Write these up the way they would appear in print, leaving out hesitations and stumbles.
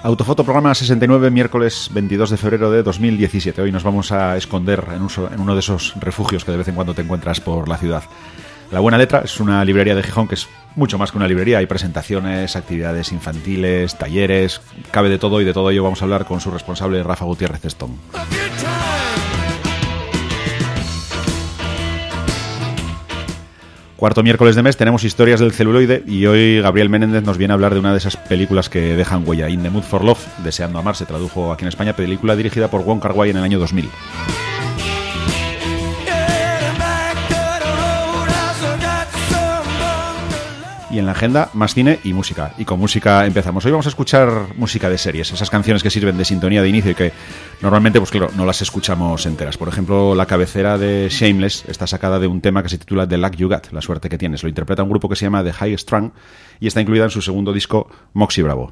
Autofoto, programa 69, miércoles 22 de febrero de 2017. Hoy nos vamos a esconder en uno de esos refugios que de vez en cuando te encuentras por la ciudad. La Buena Letra es una librería de Gijón que es mucho más que una librería. Hay presentaciones, actividades infantiles, talleres, cabe de todo, y de todo ello vamos a hablar con su responsable, Rafa Gutiérrez Stone. Cuarto miércoles de mes tenemos Historias del celuloide y hoy Gabriel Menéndez nos viene a hablar de una de esas películas que dejan huella. In the Mood for Love, Deseando amar, se tradujo aquí en España, película dirigida por Wong Kar-wai en el año 2000. Y en la agenda, más cine y música. Y con música empezamos. Hoy vamos a escuchar música de series, esas canciones que sirven de sintonía de inicio y que normalmente, pues claro, no las escuchamos enteras. Por ejemplo, la cabecera de Shameless está sacada de un tema que se titula The Luck You Got, la suerte que tienes. Lo interpreta un grupo que se llama The High Strung y está incluida en su segundo disco, Moxie Bravo.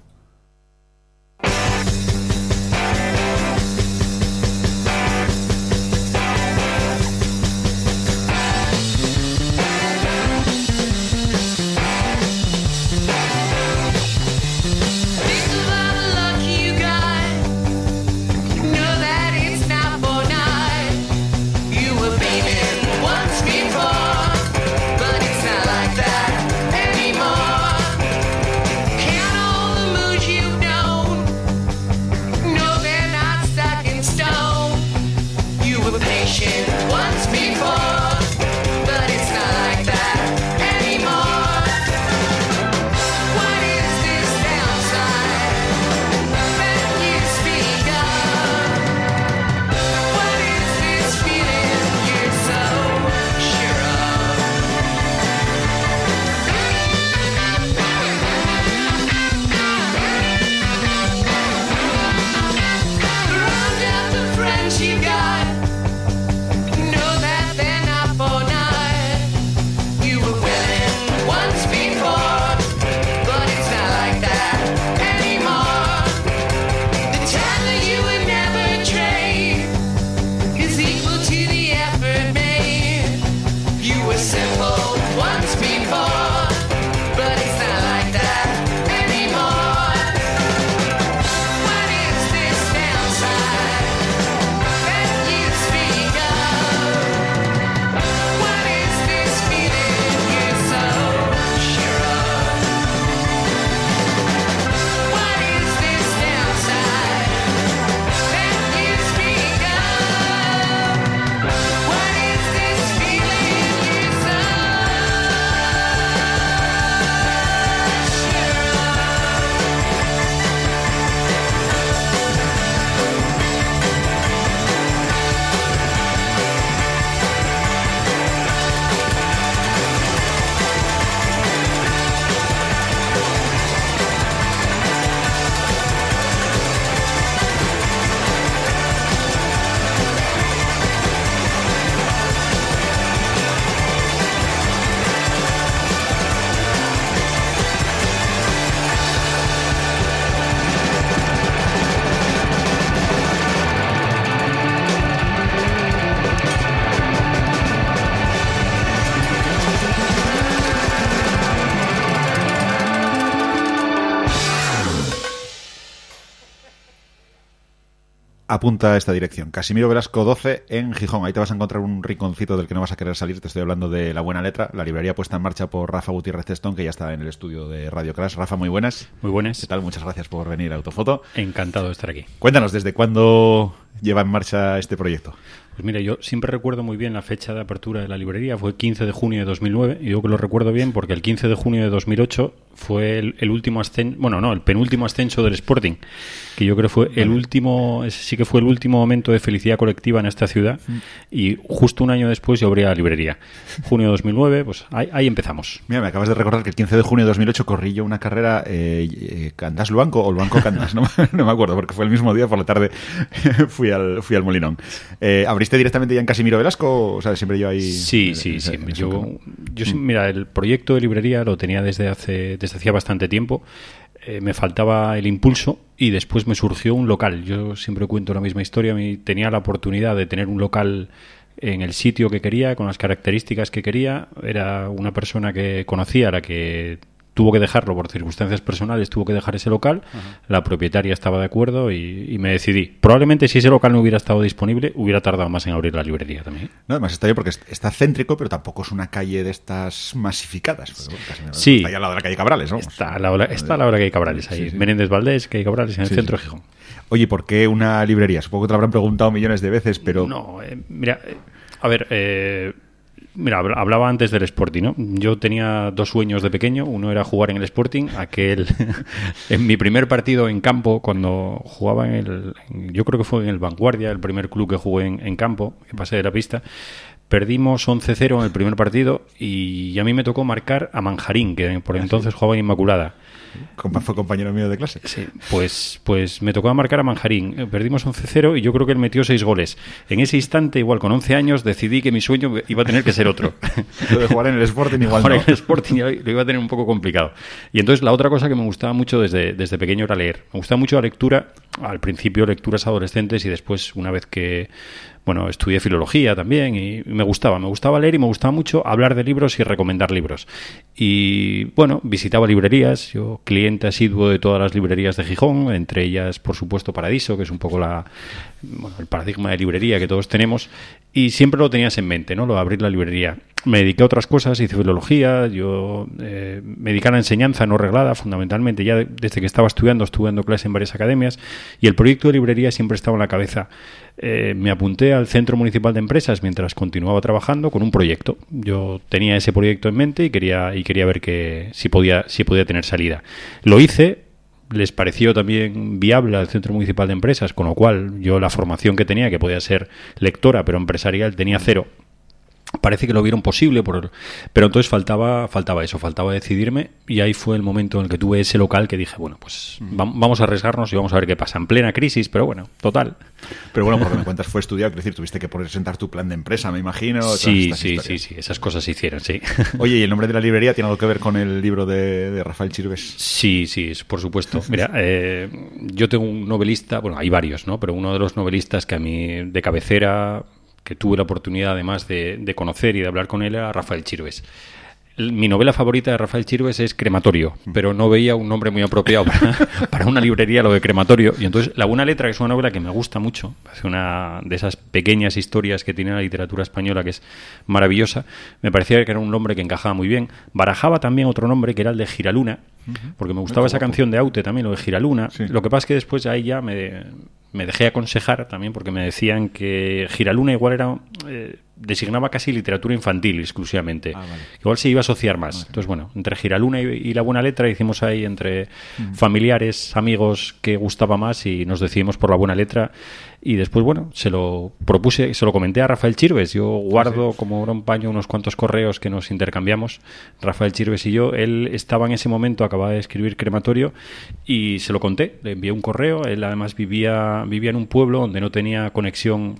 Apunta a esta dirección, Casimiro Velasco 12 en Gijón. Ahí te vas a encontrar un rinconcito del que no vas a querer salir. Te estoy hablando de La Buena Letra, la librería puesta en marcha por Rafa Gutiérrez Stone, que ya está en el estudio de Radio Crash. Rafa, muy buenas. Muy buenas. ¿Qué tal? Muchas gracias por venir a Autofoto. Encantado de estar aquí. Cuéntanos, ¿desde cuándo lleva en marcha este proyecto? Pues mira, yo siempre recuerdo muy bien la fecha de apertura de la librería, fue el 15 de junio de 2009, y yo que lo recuerdo bien porque el 15 de junio de 2008 fue el último ascenso, bueno, no, el penúltimo ascenso del Sporting, que yo creo fue el último, sí que fue el último momento de felicidad colectiva en esta ciudad, y justo un año después yo abrí la librería. Junio de 2009, pues ahí empezamos. Mira, me acabas de recordar que el 15 de junio de 2008 corrí yo una carrera Candás-Luanco o Luanco-Candás, no me acuerdo, porque fue el mismo día, por la tarde fui al Molinón. ¿Abriste directamente ya en Casimiro Velasco? O sea, siempre yo ahí... Sí. Yo mira, el proyecto de librería lo tenía desde hacía bastante tiempo. Me faltaba el impulso y después me surgió un local. Yo siempre cuento la misma historia. Tenía la oportunidad de tener un local en el sitio que quería, con las características que quería. Era una persona que conocía, a la que tuvo que dejarlo por circunstancias personales, tuvo que dejar ese local. La propietaria estaba de acuerdo y me decidí. Probablemente si ese local no hubiera estado disponible, hubiera tardado más en abrir la librería también. No, además está bien porque está céntrico, pero tampoco es una calle de estas masificadas. Sí. Está ahí al lado de la calle Cabrales, ¿no? Está a la hora que hay Cabrales, ahí. Sí. Menéndez Valdés, que hay Cabrales, en el centro de Gijón. Oye, ¿por qué una librería? Supongo que te lo habrán preguntado millones de veces, pero... No, mira, a ver... Mira, hablaba antes del Sporting, ¿no? Yo tenía 2 sueños de pequeño. Uno era jugar en el Sporting. En mi primer partido en campo, cuando jugaba yo creo que fue en el Vanguardia, el primer club que jugué en campo, que pasé de la pista. Perdimos 11-0 en el primer partido y a mí me tocó marcar a Manjarín, que por entonces jugaba en Inmaculada. Fue compañero mío de clase. Sí, pues me tocó marcar a Manjarín. Perdimos 11-0 y yo creo que él metió 6 goles. En ese instante, igual con 11 años, decidí que mi sueño iba a tener que ser otro. Lo de jugar en el Sporting igual jugar no. en el Sporting lo iba a tener un poco complicado. Y entonces la otra cosa que me gustaba mucho desde pequeño era leer. Me gustaba mucho la lectura. Al principio lecturas adolescentes y después, una vez que... Bueno, estudié filología también y me gustaba leer y me gustaba mucho hablar de libros y recomendar libros. Y bueno, visitaba librerías, yo cliente asiduo de todas las librerías de Gijón, entre ellas, por supuesto, Paradiso, que es un poco el paradigma de librería que todos tenemos, y siempre lo tenías en mente, ¿no? Lo de abrir la librería. Me dediqué a otras cosas, hice filología, yo me dediqué a la enseñanza no reglada, fundamentalmente. Ya desde que estaba estudiando, estuve dando clases en varias academias, y el proyecto de librería siempre estaba en la cabeza. Me apunté al Centro Municipal de Empresas mientras continuaba trabajando con un proyecto. Yo tenía ese proyecto en mente y quería ver si podía tener salida. Lo hice. Les pareció también viable al Centro Municipal de Empresas, con lo cual yo la formación que tenía, que podía ser lectora, pero empresarial, tenía 0. Parece que lo vieron posible, pero entonces faltaba eso, faltaba decidirme, y ahí fue el momento en el que tuve ese local que dije, bueno, pues vamos a arriesgarnos y vamos a ver qué pasa. En plena crisis, pero bueno, total. Pero bueno, por lo que me cuentas, fue estudiado, es decir, tuviste que presentar tu plan de empresa, me imagino. Sí, esas cosas se hicieron, sí. Oye, ¿y el nombre de la librería tiene algo que ver con el libro de Rafael Chirves? Sí, por supuesto. Mira, yo tengo un novelista, bueno, hay varios, ¿no? Pero uno de los novelistas que a mí de cabecera, que tuve la oportunidad además de conocer y de hablar con él, era Rafael Chirves. Mi novela favorita de Rafael Chirves es Crematorio, pero no veía un nombre muy apropiado para una librería, lo de Crematorio. Y entonces La Buena Letra, que es una novela que me gusta mucho, es una de esas pequeñas historias que tiene la literatura española, que es maravillosa, me parecía que era un nombre que encajaba muy bien. Barajaba también otro nombre, que era el de Giraluna, porque me gustaba esa canción de Aute también, lo de Giraluna. Sí. Lo que pasa es que después ahí ya me dejé aconsejar también, porque me decían que Giraluna igual era designaba casi literatura infantil exclusivamente. Vale. Igual se iba a asociar más. Vale. Entonces, bueno, entre Giraluna y La Buena Letra hicimos ahí entre familiares, amigos, que gustaba más, y nos decidimos por La Buena Letra. Y después, bueno, se lo propuse, se lo comenté a Rafael Chirves. Yo guardo como oro en paño unos cuantos correos que nos intercambiamos, Rafael Chirves y yo. Él estaba en ese momento, acababa de escribir Crematorio, y se lo conté. Le envié un correo. Él además vivía en un pueblo donde no tenía conexión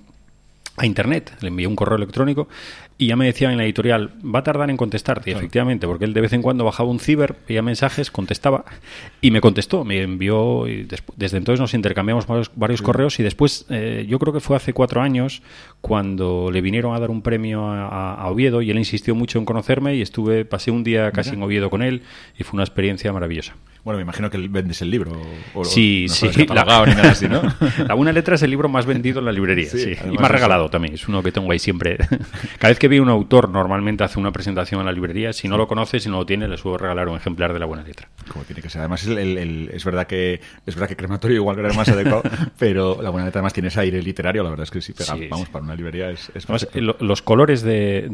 a internet. Le envié un correo electrónico y ya me decían en la editorial, va a tardar en contestarte. Y efectivamente, porque él de vez en cuando bajaba un ciber, veía mensajes, contestaba, y me contestó, me envió, y desde entonces nos intercambiamos varios correos, y después, yo creo que fue hace 4 años, cuando le vinieron a dar un premio a Oviedo, y él insistió mucho en conocerme, y pasé un día casi en Oviedo con él, y fue una experiencia maravillosa. Bueno, me imagino que vendes el libro. Sí, no sí. Ni nada así, ¿no? La Buena Letra es el libro más vendido en la librería, sí. Y más regalado también. Es uno que tengo ahí siempre. Cada vez que vi un autor, normalmente hace una presentación en la librería. Si no lo conoce, si no lo tiene, le suelo regalar un ejemplar de La Buena Letra. Como tiene que ser. Además, es verdad que Crematorio igual era más adecuado, pero La Buena Letra además tiene ese aire literario. La verdad es que sí, pega, vamos, para una librería es además, los colores de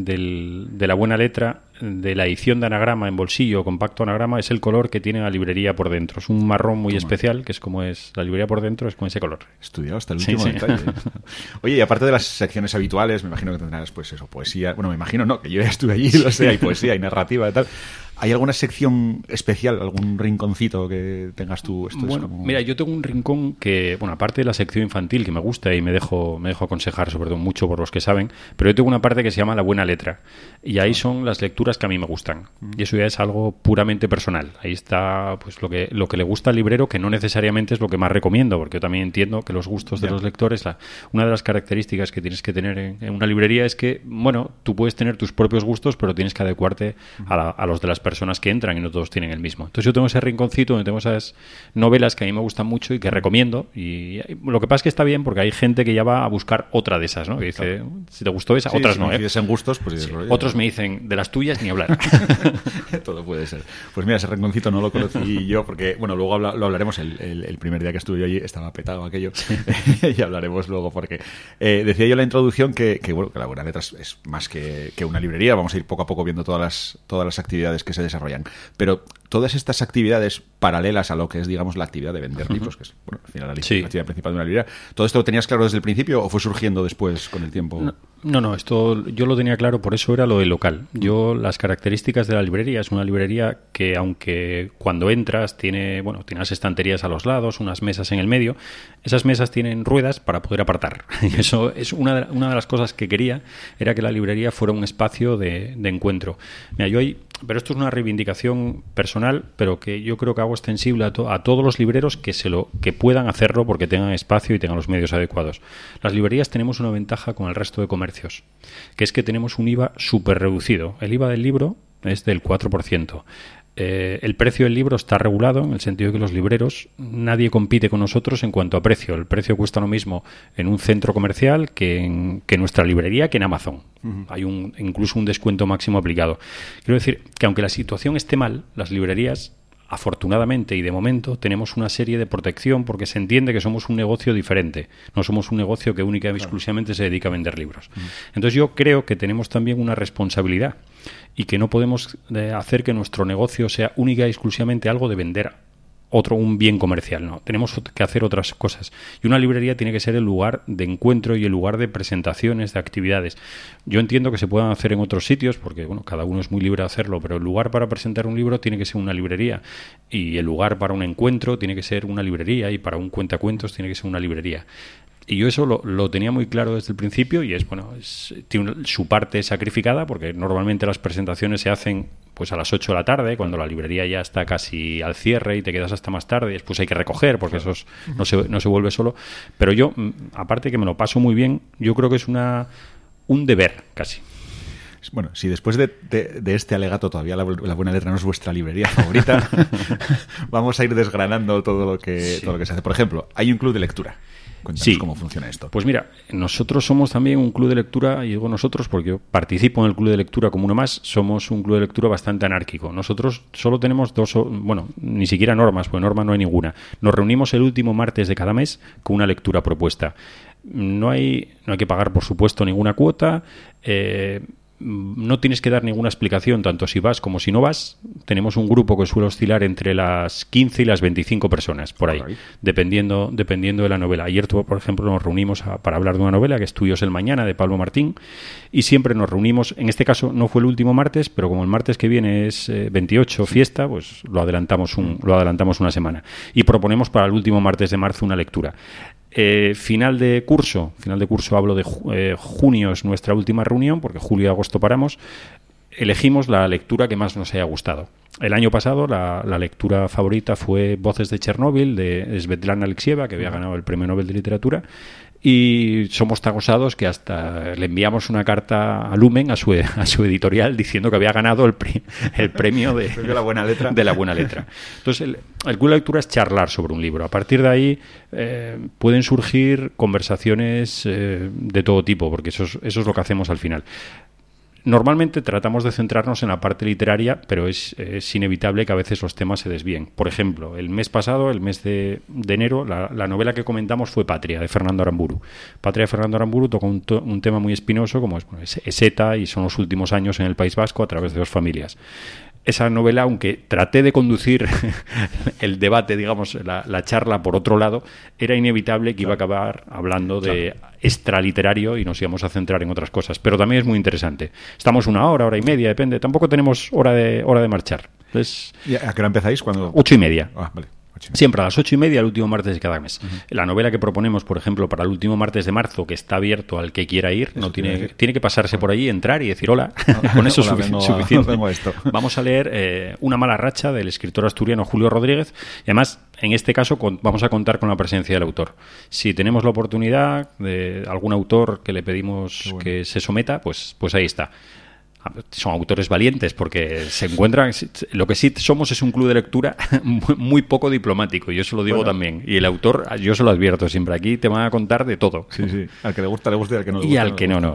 La Buena Letra, de la edición de anagrama en bolsillo, compacto anagrama, es el color que tiene la librería por dentro. Es un marrón muy especial, que es como es la librería por dentro, es con ese color. Estudiado hasta el último detalle. Oye, y aparte de las secciones habituales, me imagino que tendrás, pues eso, poesía. Bueno, me imagino, no, que yo ya estuve allí, lo sé, hay poesía, hay narrativa y tal. ¿Hay alguna sección especial, algún rinconcito que tengas tú? Bueno, mira, yo tengo un rincón que, bueno, aparte de la sección infantil, que me gusta y me dejo aconsejar, sobre todo mucho por los que saben, pero yo tengo una parte que se llama La Buena Letra, y ahí son las lecturas que a mí me gustan, y eso ya es algo puramente personal. Ahí está pues lo que le gusta al librero, que no necesariamente es lo que más recomiendo, porque yo también entiendo que los gustos de los lectores, una de las características que tienes que tener en una librería es que, bueno, tú puedes tener tus propios gustos, pero tienes que adecuarte a los de las personas personas que entran y no todos tienen el mismo. Entonces yo tengo ese rinconcito donde tengo esas novelas que a mí me gustan mucho y que recomiendo. Y lo que pasa es que está bien porque hay gente que ya va a buscar otra de esas, ¿no? Que dice, claro, si te gustó esa, otras si no. Si en gustos, pues sí. Otros me dicen, de las tuyas ni hablar. Todo puede ser. Pues mira, ese rinconcito no lo conocí yo porque, bueno, luego lo hablaremos. El primer día que estuve yo allí estaba petado aquello. Y hablaremos luego porque decía yo en la introducción que bueno, que la Buena Letra es más que una librería. Vamos a ir poco a poco viendo todas las actividades que se desarrollan. Pero todas estas actividades paralelas a lo que es, digamos, la actividad de vender libros, que es, bueno, al final la actividad principal de una librería, ¿todo esto lo tenías claro desde el principio o fue surgiendo después con el tiempo? No, esto yo lo tenía claro, por eso era lo del local. Las características de la librería, es una librería que, aunque cuando entras tiene las estanterías a los lados, unas mesas en el medio, esas mesas tienen ruedas para poder apartar. Y eso es una de las cosas que quería, era que la librería fuera un espacio de encuentro. Mira, pero esto es una reivindicación personal, pero que yo creo que hago extensible a todos los libreros que puedan hacerlo porque tengan espacio y tengan los medios adecuados. Las librerías tenemos una ventaja con el resto de comercios, que es que tenemos un IVA súper reducido. El IVA del libro es del 4%. El precio del libro está regulado en el sentido de que los libreros, nadie compite con nosotros en cuanto a precio. El precio cuesta lo mismo en un centro comercial que en nuestra librería, que en Amazon. Uh-huh. Hay incluso un descuento máximo aplicado. Quiero decir que aunque la situación esté mal, las librerías, afortunadamente y de momento, tenemos una serie de protección porque se entiende que somos un negocio diferente. No somos un negocio que única y exclusivamente se dedica a vender libros. Uh-huh. Entonces yo creo que tenemos también una responsabilidad y que no podemos hacer que nuestro negocio sea única y exclusivamente algo de vender un bien comercial. No, tenemos que hacer otras cosas. Y una librería tiene que ser el lugar de encuentro y el lugar de presentaciones, de actividades. Yo entiendo que se puedan hacer en otros sitios, porque bueno, cada uno es muy libre de hacerlo, pero el lugar para presentar un libro tiene que ser una librería. Y el lugar para un encuentro tiene que ser una librería. Y para un cuentacuentos tiene que ser una librería. Y yo eso lo tenía muy claro desde el principio y tiene su parte sacrificada porque normalmente las presentaciones se hacen pues a las 8 de la tarde, cuando la librería ya está casi al cierre y te quedas hasta más tarde y después hay que recoger porque eso no se vuelve solo. Pero yo, aparte que me lo paso muy bien, yo creo que es un deber casi. Bueno, si después de este alegato todavía la Buena Letra no es vuestra librería favorita, vamos a ir desgranando todo lo que se hace. Por ejemplo, hay un club de lectura. Cuéntanos cómo funciona esto. Pues mira, nosotros somos también un club de lectura, y digo nosotros porque yo participo en el club de lectura como uno más, somos un club de lectura bastante anárquico. Nosotros solo tenemos ni siquiera normas, porque norma no hay ninguna. Nos reunimos el último martes de cada mes con una lectura propuesta. No hay que pagar, por supuesto, ninguna cuota. No tienes que dar ninguna explicación, tanto si vas como si no vas. Tenemos un grupo que suele oscilar entre las 15 y las 25 personas, por ahí, dependiendo de la novela. Ayer, por ejemplo, nos reunimos para hablar de una novela que es Tuyos el Mañana, de Pablo Martín, y siempre nos reunimos, en este caso no fue el último martes, pero como el martes que viene es 28, fiesta, pues lo adelantamos una semana. Y proponemos para el último martes de marzo una lectura. Final de curso hablo de junio, es nuestra última reunión, porque julio y agosto paramos. Elegimos la lectura que más nos haya gustado. El año pasado la lectura favorita fue Voces de Chernóbil, de Svetlana Alexieva, que había ganado el Premio Nobel de Literatura. Y somos tan osados que hasta le enviamos una carta a Lumen, a su editorial, diciendo que había ganado el premio de la Buena Letra. De la Buena Letra. Entonces, el club de lectura es charlar sobre un libro. A partir de ahí pueden surgir conversaciones de todo tipo, porque eso es lo que hacemos al final. Normalmente tratamos de centrarnos en la parte literaria, pero es inevitable que a veces los temas se desvíen. Por ejemplo, el mes pasado, el mes de enero, la novela que comentamos fue Patria, de Fernando Aramburu. Patria de Fernando Aramburu toca un tema muy espinoso, como es ETA, y son los últimos años en el País Vasco a través de dos familias. Esa novela, aunque traté de conducir el debate, digamos, la charla por otro lado, era inevitable que iba a acabar hablando de extraliterario y nos íbamos a centrar en otras cosas. Pero también es muy interesante. Estamos una hora y media, depende. Tampoco tenemos hora de marchar. Entonces, ¿y a qué hora empezáis? 8:30. Ah, vale. Siempre a las 8:30 el último martes de cada mes. Uh-huh. La novela que proponemos, por ejemplo, para el último martes de marzo, que está abierto al que quiera ir, tiene que pasarse por allí, entrar y decir hola. Con eso es suficiente. Vamos a leer Una mala racha, del escritor asturiano Julio Rodríguez. Y además, en este caso, vamos a contar con la presencia del autor. Si tenemos la oportunidad de algún autor que le pedimos que se someta, pues ahí está. Son autores valientes porque se encuentran... Lo que sí somos es un club de lectura muy poco diplomático, yo se lo digo también. Y el autor, yo se lo advierto siempre, aquí te van a contar de todo. Sí, sí. Al que le gusta, y al que no le gusta. Y al que no.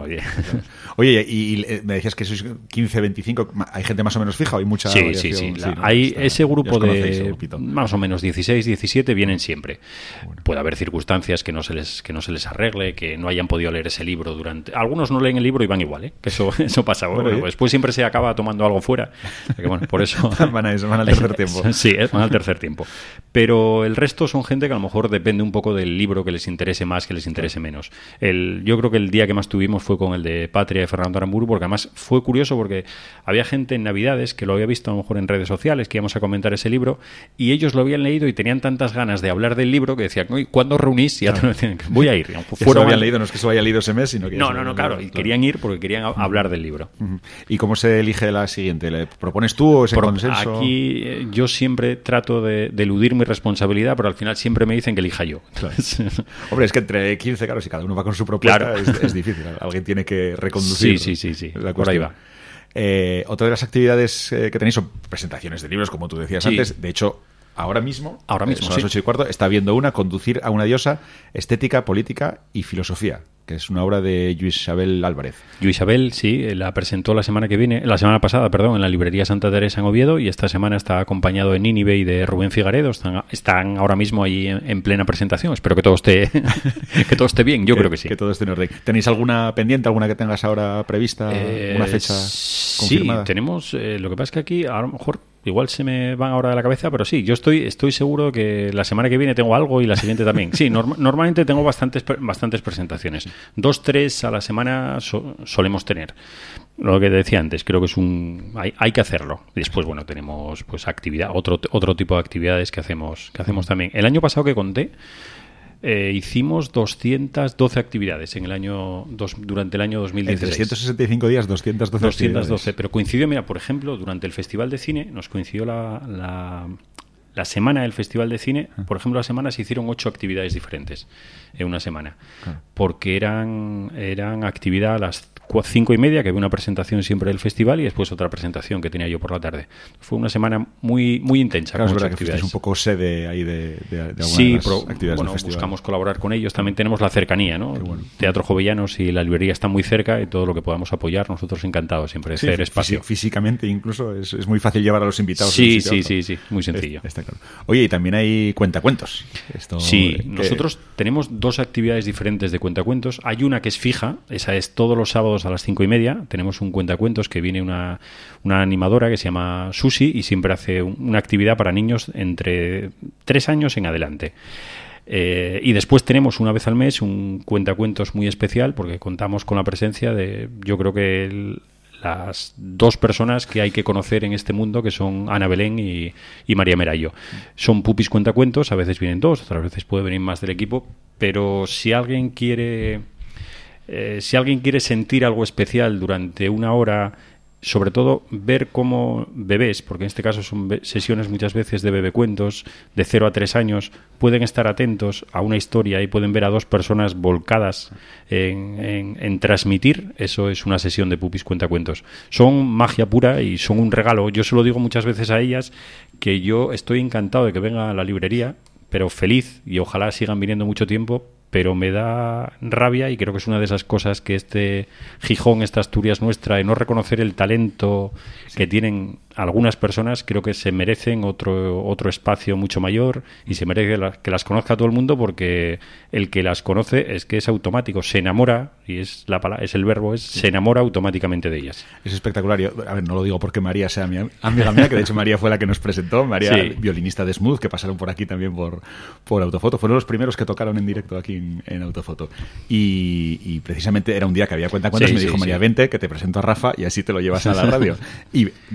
Oye, y me decías que sois 15, 25, ¿hay gente más o menos fija o hay mucha variación? Sí. ¿no? Hay ese grupo de más o menos 16, 17 vienen siempre. Bueno. Puede haber circunstancias que no se les arregle, que no hayan podido leer ese libro durante... Algunos no leen el libro y van igual, que eso pasa. Bueno, pues después siempre se acaba tomando algo fuera. Que, bueno, por eso... van al tercer tiempo. Sí, van al tercer tiempo. Pero el resto son gente que a lo mejor depende un poco del libro que les interese más, que les interese menos. Yo creo que el día que más tuvimos fue con el de Patria de Fernando Aramburu, porque además fue curioso porque había gente en Navidades que lo había visto a lo mejor en redes sociales, que íbamos a comentar ese libro, y ellos lo habían leído y tenían tantas ganas de hablar del libro que decían, ¿cuándo reunís? Y ya te lo decían, voy a ir. Lo habían leído, no es que se lo haya leído ese mes, sino que... No, claro, y querían ir porque querían hablar del libro. ¿Y cómo se elige la siguiente? ¿Le propones tú o es en consenso? Aquí yo siempre trato de eludir mi responsabilidad, pero al final siempre me dicen que elija yo. Claro. Hombre, es que entre 15, claro, si cada uno va con su propuesta, es difícil. Alguien tiene que reconducir. Sí. Por ahí va. Otra de las actividades que tenéis son presentaciones de libros, como tú decías antes. De hecho, ahora mismo son las 8:15, está viendo Conducir a una diosa, estética, política y filosofía, que es una obra de Lluís Isabel Álvarez. Lluís Isabel, sí, la presentó la semana pasada, en la librería Santa Teresa en Oviedo, y esta semana está acompañado en Nínive y de Rubén Figaredo. Están ahora mismo ahí en plena presentación. Espero que todo esté bien. Yo creo que sí. Que todo esté en orden. ¿Tenéis alguna pendiente, alguna que tengas ahora prevista, una fecha confirmada? Sí, tenemos. Lo que pasa es que aquí a lo mejor igual se me van ahora de la cabeza, pero sí, yo estoy seguro que la semana que viene tengo algo y la siguiente también. Sí, normalmente tengo bastantes presentaciones. 2, 3 a la semana solemos tener. Lo que te decía antes, creo que hay que hacerlo. Y después, bueno, tenemos pues actividad, otro tipo de actividades que hacemos también. El año pasado que conté, hicimos 212 actividades durante el año 2016. En 365 días, 212 actividades. Pero coincidió, mira, por ejemplo, durante el Festival de Cine, nos coincidió la semana del Festival de Cine. Por ejemplo, la semana se hicieron 8 actividades diferentes en una semana. Porque eran actividad a las 5:30, que había una presentación siempre del festival, y después otra presentación que tenía yo por la tarde. Fue una semana muy, muy intensa. Claro, es verdad que es un poco sede ahí de algunas actividades del festival. Buscamos colaborar con ellos. También tenemos la cercanía, ¿no? Bueno. Teatro Jovellanos y la librería están muy cerca, y todo lo que podamos apoyar, nosotros encantados siempre de hacer espacio. Físicamente incluso es muy fácil llevar a los invitados. Sí, muy sencillo. Está claro. Oye, y también hay cuentacuentos. Nosotros tenemos 2 actividades diferentes de cuentacuentos. Hay una que es fija, esa es todos los sábados a las 5:30. Tenemos un cuentacuentos que viene una animadora que se llama Susi, y siempre hace una actividad para niños entre 3 años en adelante. Y después tenemos una vez al mes un cuentacuentos muy especial, porque contamos con la presencia de, yo creo que las 2 personas que hay que conocer en este mundo, que son Ana Belén y María Merayo. Son pupis cuentacuentos, a veces vienen 2, otras veces puede venir más del equipo, pero si alguien quiere sentir algo especial durante una hora, sobre todo ver cómo bebés, porque en este caso son sesiones muchas veces de bebecuentos de 0 a 3 años, pueden estar atentos a una historia y pueden ver a 2 personas volcadas en transmitir, eso es una sesión de pupis cuentacuentos. Son magia pura y son un regalo. Yo se lo digo muchas veces a ellas, que yo estoy encantado de que venga a la librería, pero feliz, y ojalá sigan viniendo mucho tiempo, pero me da rabia, y creo que es una de esas cosas que este Gijón, esta Asturias nuestra, de no reconocer el talento que tienen algunas personas. Creo que se merecen otro espacio mucho mayor, y se merece que las conozca todo el mundo, porque el que las conoce es que es automático, se enamora, y es el verbo, se enamora automáticamente de ellas. Es espectacular. Yo, no lo digo porque María sea mi amiga mía, que de hecho María fue la que nos presentó, María, violinista de Smooth, que pasaron por aquí también por Autofoto. Fueron los primeros que tocaron en directo aquí en Autofoto. Y precisamente era un día que había cuentacuentos, me dijo María, vente, que te presento a Rafa y así te lo llevas a la radio. Y de ahí viene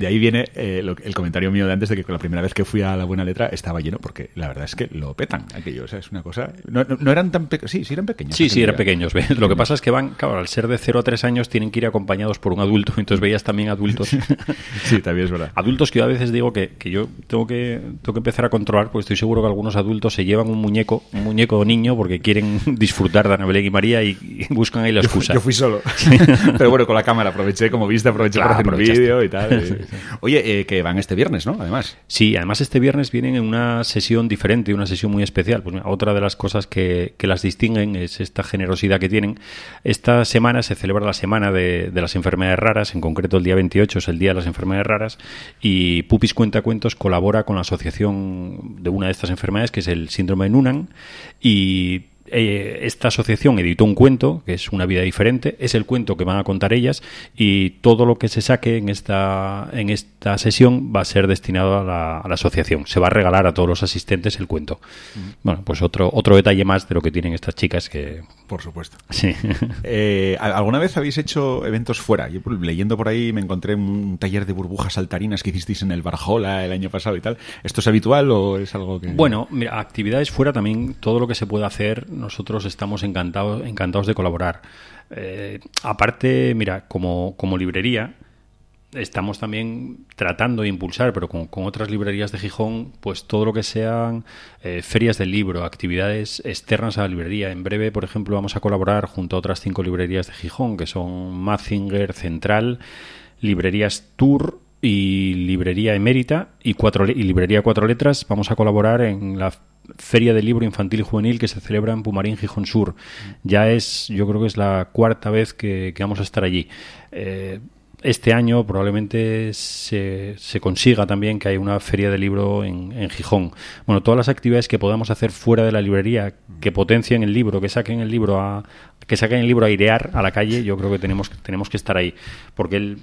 el comentario mío de antes de que con la primera vez que fui a La Buena Letra estaba lleno, porque la verdad es que lo petan aquello. O sea, es una cosa... No eran tan pequeños. Sí eran pequeños. Sí, eran pequeños. ¿Ves? Lo que pasa es que van, claro, al ser de 0 a 3 años tienen que ir acompañados por un adulto. Entonces veías también adultos. Sí, también es verdad. Adultos que yo a veces digo que yo tengo que empezar a controlar, porque estoy seguro que algunos adultos se llevan un muñeco niño porque quieren disfrutar de Ana Belén y María y buscan ahí la excusa. Yo fui solo. Pero bueno, con la cámara aproveché para hacer un vídeo y tal. Oye, que van este viernes, ¿no? Además. Sí, además este viernes vienen en una sesión diferente, una sesión muy especial. Pues mira, otra de las cosas que las distinguen es esta generosidad que tienen. Esta semana se celebra la semana de las enfermedades raras, en concreto el día 28 es el Día de las Enfermedades Raras, y Pupis Cuentacuentos colabora con la asociación de una de estas enfermedades, que es el síndrome de Noonan, y esta asociación editó un cuento que es Una vida diferente, es el cuento que van a contar ellas, y todo lo que se saque en esta sesión va a ser destinado a la asociación. Se va a regalar a todos los asistentes el cuento. Bueno, pues otro detalle más de lo que tienen estas chicas que... Por supuesto. Sí. ¿Alguna vez habéis hecho eventos fuera? Yo leyendo por ahí me encontré un taller de burbujas saltarinas que hicisteis en el Barjola el año pasado y tal. ¿Esto es habitual o es algo que...? Bueno, mira, actividades fuera también, todo lo que se pueda hacer, nosotros estamos encantados de colaborar. Aparte, mira, como librería, estamos también tratando de impulsar, pero con otras librerías de Gijón, pues todo lo que sean ferias del libro, actividades externas a la librería. En breve, por ejemplo, vamos a colaborar junto a otras 5 librerías de Gijón, que son Mazinger, Central, Librerías Tour y Librería Emérita y Librería Cuatro Letras. Vamos a colaborar en la Feria del Libro Infantil y Juvenil que se celebra en Pumarín, Gijón Sur. Yo creo que es la 4ª vez que vamos a estar allí. Este año probablemente se consiga también que haya una feria de libro en Gijón. Bueno, todas las actividades que podamos hacer fuera de la librería, que potencien el libro, que saquen el libro a airear a la calle, yo creo que tenemos que estar ahí. Porque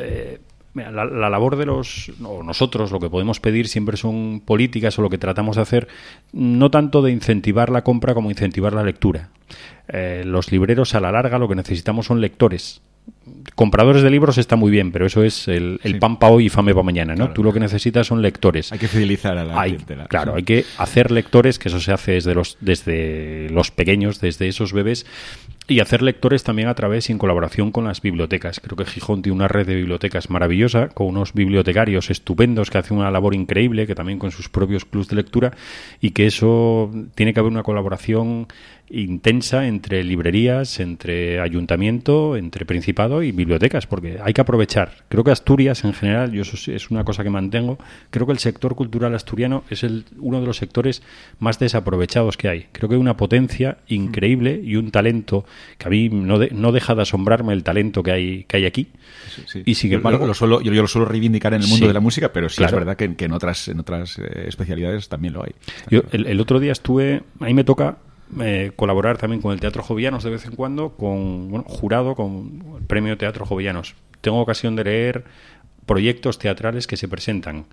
la labor de nosotros, lo que podemos pedir siempre son políticas, o lo que tratamos de hacer, no tanto de incentivar la compra como incentivar la lectura. Los libreros, a la larga, lo que necesitamos son lectores. Compradores de libros está muy bien, pero eso es el pan para hoy y fame para mañana, ¿no? Claro. Tú lo que necesitas son lectores. Hay que fidelizar a la clientela. Claro, hay que hacer lectores, que eso se hace desde los pequeños, desde esos bebés, y hacer lectores también a través y en colaboración con las bibliotecas. Creo que Gijón tiene una red de bibliotecas maravillosa, con unos bibliotecarios estupendos que hacen una labor increíble, que también con sus propios clubs de lectura, y que eso tiene que haber una colaboración intensa entre librerías, entre ayuntamiento, entre Principado y bibliotecas, porque hay que aprovechar. Creo que Asturias, en general, yo eso es una cosa que mantengo, creo que el sector cultural asturiano es uno de los sectores más desaprovechados que hay. Creo que hay una potencia increíble y un talento que a mí no deja de asombrarme, el talento que hay aquí. Sí. Y sin embargo, yo lo suelo reivindicar en el mundo de la música, pero sí, claro, es verdad que en otras especialidades también lo hay. El otro día ahí me toca colaborar también con el Teatro Jovellanos de vez en cuando, jurado con el Premio Teatro Jovellanos. Tengo ocasión de leer proyectos teatrales que se presentan.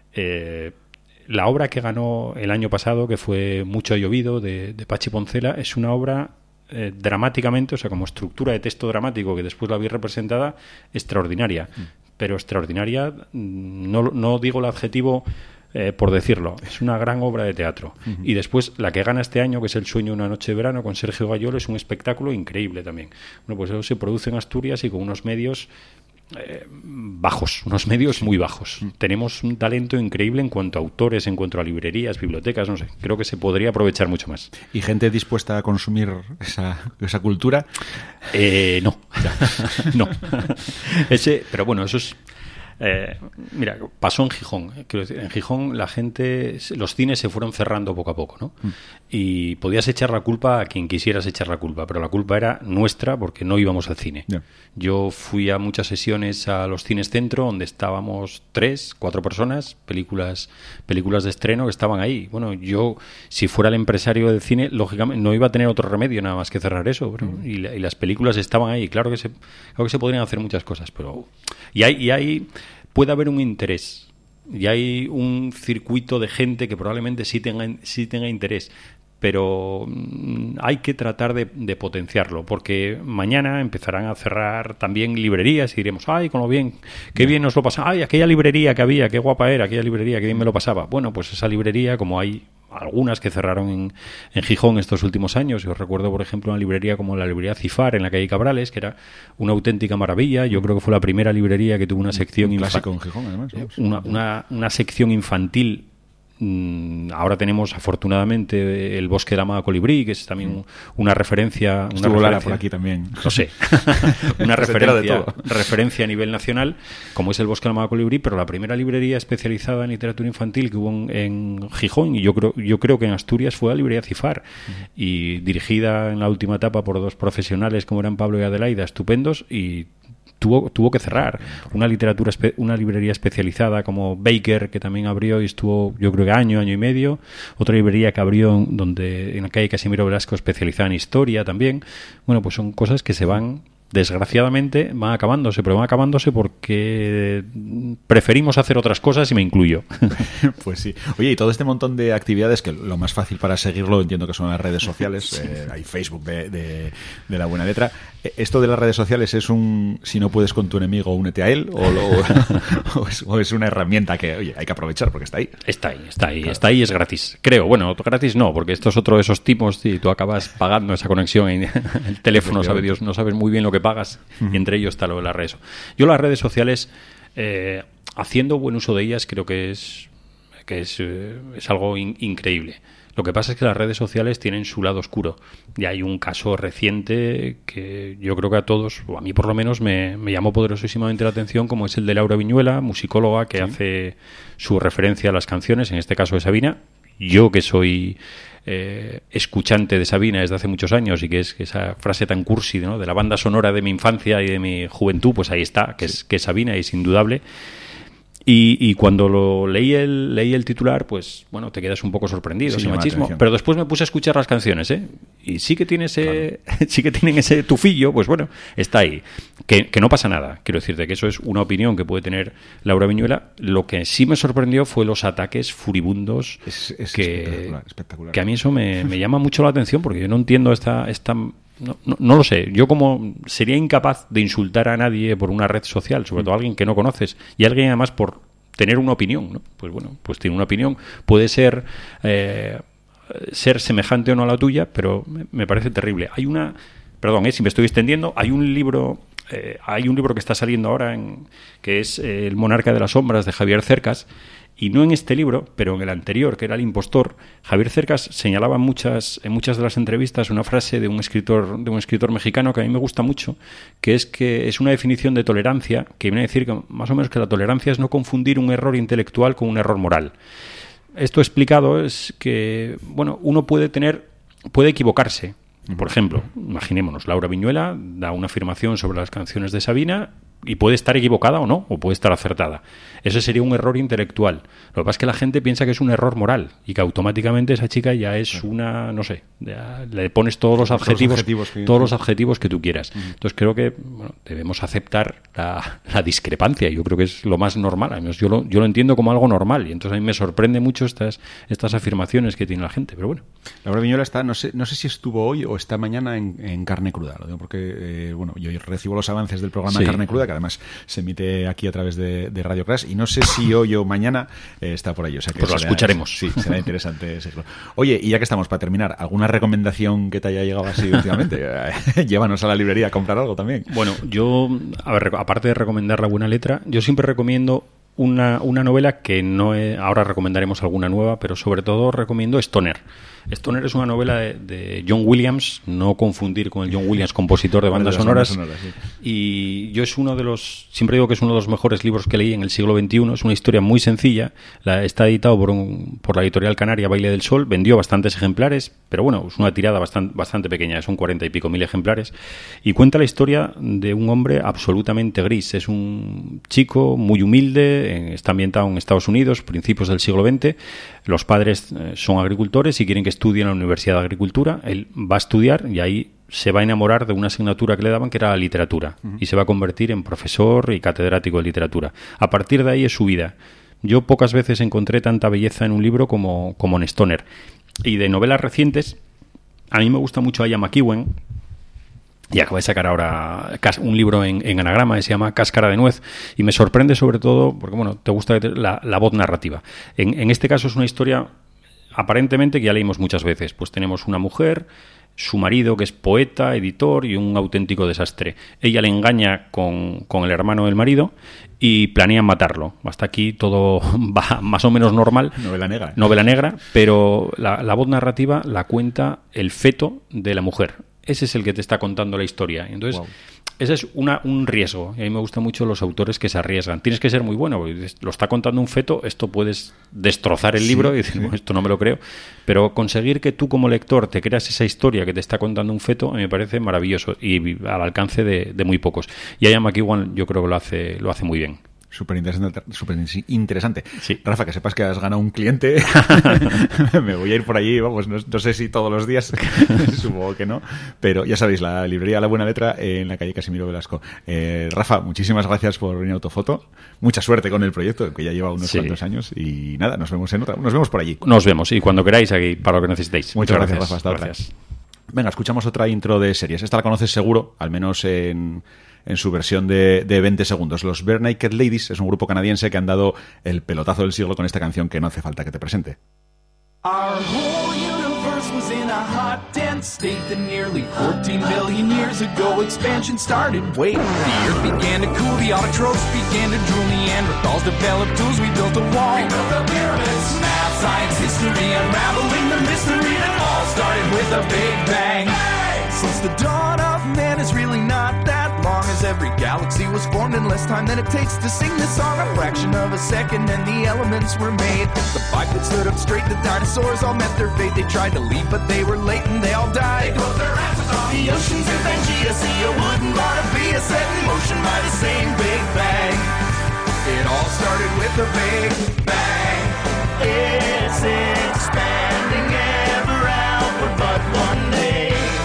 La obra que ganó el año pasado, que fue Mucho ha llovido, de Pachi Poncela, es una obra dramáticamente, o sea, como estructura de texto dramático, que después la vi representada, extraordinaria. Pero extraordinaria, no digo el adjetivo por decirlo, es una gran obra de teatro. Y después la que gana este año, que es El sueño de una noche de verano, con Sergio Gayol, es un espectáculo increíble también. Bueno, pues eso se produce en Asturias y con unos medios bajos, unos medios muy bajos. Tenemos un talento increíble en cuanto a autores, en cuanto a librerías, bibliotecas, no sé, creo que se podría aprovechar mucho más. ¿Y gente dispuesta a consumir esa cultura? No. No. Pero bueno, eso es... mira, pasó en Gijón. Quiero decir, en Gijón los cines se fueron cerrando poco a poco, ¿no? Y podías echar la culpa a quien quisieras echar la culpa, pero la culpa era nuestra porque no íbamos al cine. Yeah. Yo fui a muchas sesiones a los cines centro, donde estábamos 3, 4 personas, películas de estreno que estaban ahí. Bueno, yo, si fuera el empresario del cine, lógicamente no iba a tener otro remedio nada más que cerrar eso, bro. Y las películas estaban ahí. Claro que se podrían hacer muchas cosas, pero... puede haber un interés y hay un circuito de gente que probablemente sí tenga interés, pero hay que tratar de potenciarlo, porque mañana empezarán a cerrar también librerías y diremos, ay, con lo bien, qué bien nos lo pasaba, ay, aquella librería que había, qué guapa era, aquella librería, qué bien me lo pasaba. Bueno, pues esa librería, como hay algunas que cerraron en Gijón estos últimos años, yo recuerdo, por ejemplo, una librería como la librería Cifar en la calle Cabrales, que era una auténtica maravilla. Yo creo que fue la primera librería que tuvo una sección clásico en Gijón, además, una sección infantil. Ahora tenemos afortunadamente el Bosque de la Amada Colibrí, que es también una referencia. Estuvo Lara por aquí también. No sé. Una referencia a nivel nacional, como es el Bosque de la Amada Colibrí, pero la primera librería especializada en literatura infantil que hubo en Gijón, y yo creo que en Asturias, fue la librería Cifar, y dirigida en la última etapa por dos profesionales como eran Pablo y Adelaida, estupendos, y tuvo que cerrar. Una librería especializada como Baker, que también abrió y estuvo, yo creo que año y medio. Otra librería que abrió en la calle Casimiro Velasco, especializada en historia también. Bueno, pues son cosas que se van, desgraciadamente, van acabándose porque preferimos hacer otras cosas, y me incluyo. Pues sí. Oye, y todo este montón de actividades, que lo más fácil para seguirlo entiendo que son las redes sociales, hay Facebook de la buena letra. ¿Esto de las redes sociales es si no puedes con tu enemigo, únete a él? ¿O es una herramienta que, oye, hay que aprovechar porque está ahí? Está ahí, claro. Está ahí, es gratis. Creo, bueno, gratis no, porque esto es otro de esos tipos, y tú acabas pagando esa conexión en el teléfono, sabe Dios, no sabes muy bien lo que pagas, y entre ellos está lo de las redes. Yo las redes sociales, haciendo buen uso de ellas, creo que es algo increíble. Lo que pasa es que las redes sociales tienen su lado oscuro, y hay un caso reciente que yo creo que a todos, o a mí por lo menos, me llamó poderosísimamente la atención, como es el de Laura Viñuela, musicóloga, que hace su referencia a las canciones, en este caso de Sabina. Yo, que soy escuchante de Sabina desde hace muchos años, y que es esa frase tan cursi, ¿no?, de la banda sonora de mi infancia y de mi juventud, pues ahí está, que es Sabina, y es indudable. Y cuando leí el titular, pues bueno, te quedas un poco sorprendido, ese machismo. Pero después me puse a escuchar las canciones, y sí que tienen ese tufillo, pues bueno, está ahí. Que no pasa nada. Quiero decirte que eso es una opinión que puede tener Laura Viñuela. Lo que sí me sorprendió fue los ataques furibundos. Es espectacular. Que a mí eso me llama mucho la atención, porque yo no entiendo esta no lo sé. Yo como sería incapaz de insultar a nadie por una red social, sobre todo a alguien que no conoces, y alguien además por tener una opinión, ¿no? Pues bueno, pues tiene una opinión. Puede ser semejante o no a la tuya, pero me parece terrible. Perdón, si me estoy extendiendo, hay un libro que está saliendo ahora que es El monarca de las sombras, de Javier Cercas. Y no en este libro, pero en el anterior, que era El impostor, Javier Cercas señalaba en muchas de las entrevistas una frase de un escritor mexicano que a mí me gusta mucho, que es una definición de tolerancia, que viene a decir que más o menos que la tolerancia es no confundir un error intelectual con un error moral. Esto explicado es que, bueno, uno puede equivocarse. Por ejemplo, imaginémonos, Laura Viñuela da una afirmación sobre las canciones de Sabina, y puede estar equivocada o no, o puede estar acertada. Ese sería un error intelectual. Lo que pasa es que la gente piensa que es un error moral, y que automáticamente esa chica ya es una, no sé, le pones todos los adjetivos que tú quieras. Entonces creo que debemos aceptar la discrepancia. Yo creo que es lo más normal. Al menos yo lo entiendo como algo normal, y entonces a mí me sorprende mucho estas afirmaciones que tiene la gente. Pero bueno. Laura Viñuela está, no sé si estuvo hoy o está mañana en Carne Cruda. Lo digo porque yo recibo los avances del programa Carne Cruda, que además se emite aquí a través de Radio Crash, y no sé si hoy o mañana está por ahí. O sea que pues lo escucharemos. Sí, será interesante seguirlo. Oye, y ya que estamos, para terminar, ¿alguna recomendación que te haya llegado así últimamente? Llévanos a la librería a comprar algo también. Bueno, yo, aparte de recomendar La buena letra, yo siempre recomiendo una novela que ahora recomendaremos alguna nueva, pero sobre todo recomiendo Stoner. Stoner es una novela de John Williams, no confundir con el John Williams, compositor de bandas sonoras. Sí. Y yo siempre digo que es uno de los mejores libros que leí en el siglo XXI. Es una historia muy sencilla. Está editado por la editorial canaria Baile del Sol. Vendió bastantes ejemplares, pero bueno, es una tirada bastante pequeña. Son 40 y pico mil ejemplares. Y cuenta la historia de un hombre absolutamente gris. Es un chico muy humilde, está ambientado en Estados Unidos, principios del siglo XX. Los padres son agricultores y quieren que estudie en la Universidad de Agricultura. Él va a estudiar y ahí se va a enamorar de una asignatura que le daban, que era la literatura, y se va a convertir en profesor y catedrático de literatura. A partir de ahí es su vida. Yo pocas veces encontré tanta belleza en un libro como en Stoner. Y de novelas recientes, a mí me gusta mucho Ian McEwan, y acaba de sacar ahora un libro en anagrama que se llama Cáscara de nuez, y me sorprende sobre todo porque, bueno, te gusta la voz narrativa. En este caso es una historia aparentemente que ya leímos muchas veces. Pues tenemos una mujer, su marido que es poeta, editor y un auténtico desastre. Ella le engaña con el hermano del marido y planean matarlo. Hasta aquí todo va más o menos normal. Novela negra, pero la voz narrativa la cuenta el feto de la mujer. Ese es el que te está contando la historia. Entonces, ese es un riesgo. Y a mí me gustan mucho los autores que se arriesgan. Tienes que ser muy bueno, porque lo está contando un feto, esto puedes destrozar el libro y decir, bueno, esto no me lo creo. Pero conseguir que tú como lector te creas esa historia que te está contando un feto, a mí me parece maravilloso y al alcance de muy pocos. Y Ian McEwan yo creo que lo hace muy bien. Súper interesante. Sí. Rafa, que sepas que has ganado un cliente. Me voy a ir por allí, vamos, no sé si todos los días, supongo que no, pero ya sabéis, la librería La Buena Letra en la calle Casimiro Velasco. Rafa, muchísimas gracias por venir a Autofoto. Mucha suerte con el proyecto, que ya lleva unos cuantos años, y nada, nos vemos por allí. Nos vemos, y cuando queráis, aquí, para lo que necesitéis. Muchas gracias, Rafa. Hasta ahora. Venga, escuchamos otra intro de series. Esta la conoces seguro, al menos en su versión de 20 segundos. Los Bare Naked Ladies es un grupo canadiense que han dado el pelotazo del siglo con esta canción que no hace falta que te presente. Our whole universe was in a hot, dense state that nearly 14 billion years ago expansion started. Wait, the earth began to cool, the autotrophs began to drool, Neanderthals developed tools, we built a wall. We built the pyramids. Math, science, history, unraveling the mystery that all started with a big bang. Hey! Since the dawn of man is really not that long, as every galaxy was formed in less time than it takes to sing this song. A fraction of a second and the elements were made. The bipeds stood up straight, the dinosaurs all met their fate. They tried to leave but they were late and they all died. They closed their asses off the oceans in Pangea. See, you wouldn't want to be set in motion by the same Big Bang. It all started with a Big Bang. It's expanding ever outward, but one day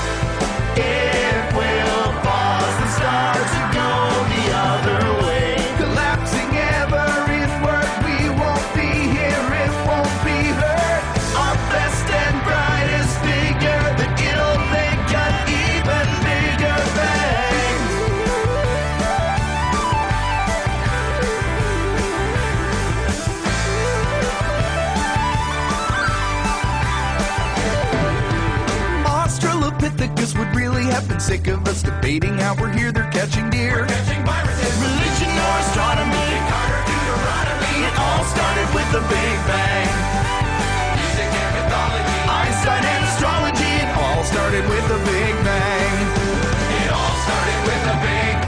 would really have been sick of us debating how we're here, they're catching deer. We're catching viruses. Religion or astronomy, Carter, Deuteronomy. It all started with the Big Bang. Music and mythology, Einstein and astrology. It all started with the Big Bang. It all started with the Big Bang.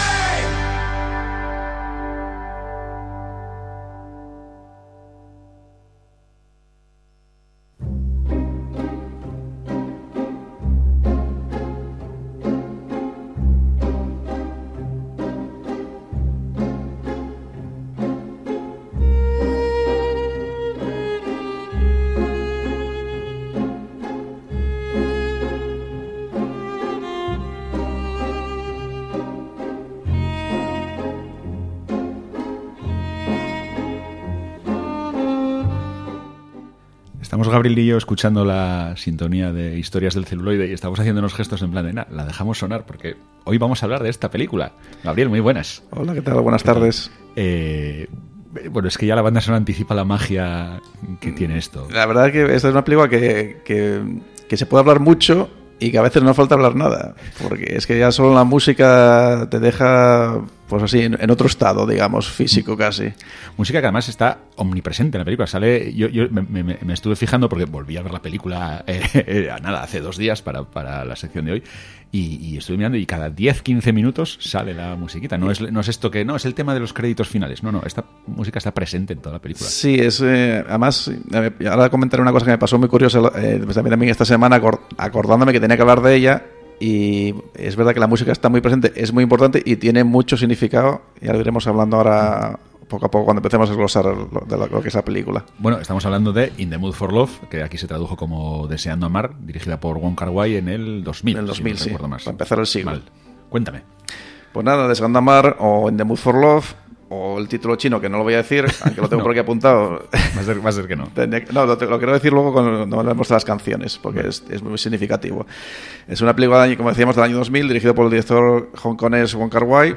Estamos Gabriel y yo escuchando la sintonía de Historias del Celuloide y estamos haciendo unos gestos en plan de, la dejamos sonar porque hoy vamos a hablar de esta película. Gabriel, muy buenas. Hola, ¿qué tal? Buenas tardes. Bueno, es que ya la banda sonora anticipa la magia que tiene esto. La verdad es que esta es una película que se puede hablar mucho y que a veces no falta hablar nada, porque es que ya solo la música te deja, pues así, en otro estado, digamos, físico casi. Música que además está omnipresente en la película. Sale, yo me estuve fijando porque volví a ver la película hace 2 días para la sección de hoy y estuve mirando y cada 10-15 minutos sale la musiquita. No es esto que no es el tema de los créditos finales. No, esta música está presente en toda la película. Sí, además ahora comentaré una cosa que me pasó muy curiosa pues también esta semana acordándome que tenía que hablar de ella. Y es verdad que la música está muy presente, es muy importante y tiene mucho significado. Ya lo iremos hablando ahora poco a poco cuando empecemos a desglosar lo que es la película. Bueno, estamos hablando de In the Mood for Love, que aquí se tradujo como Deseando Amar, dirigida por Wong Kar-wai en el 2000. En el 2000, si no recuerdo más. Para empezar el siglo. Mal. Cuéntame. Pues nada, Deseando Amar o In the Mood for Love o el título chino, que no lo voy a decir, aunque lo tengo por aquí apuntado. Va a ser que no. No, lo quiero decir luego cuando hablemos de las canciones, porque es muy significativo. Es una película, como decíamos, del año 2000, dirigido por el director hongkonés Wong Kar-wai.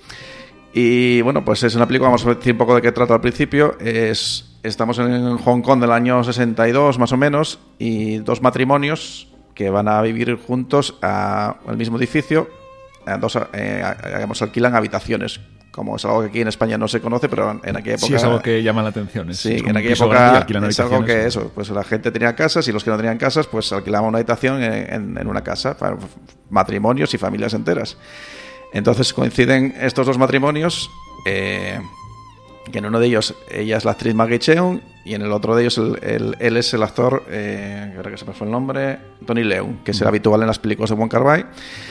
Y bueno, pues es una película, vamos a decir un poco de qué trata al principio. Estamos en Hong Kong del año 62, más o menos, y dos matrimonios que van a vivir juntos al mismo edificio. Alquilan habitaciones, como es algo que aquí en España no se conoce, pero en aquella época... Sí, es algo que llama la atención. Sí, en aquella época es algo que eso, pues la gente tenía casas y los que no tenían casas, pues alquilaban una habitación en una casa para matrimonios y familias enteras. Entonces coinciden estos dos matrimonios, que en uno de ellos ella es la actriz Maggie Cheung y en el otro de ellos él es el actor, creo que se me fue el nombre, Tony Leung, que será habitual en las películas de Wong Kar-wai.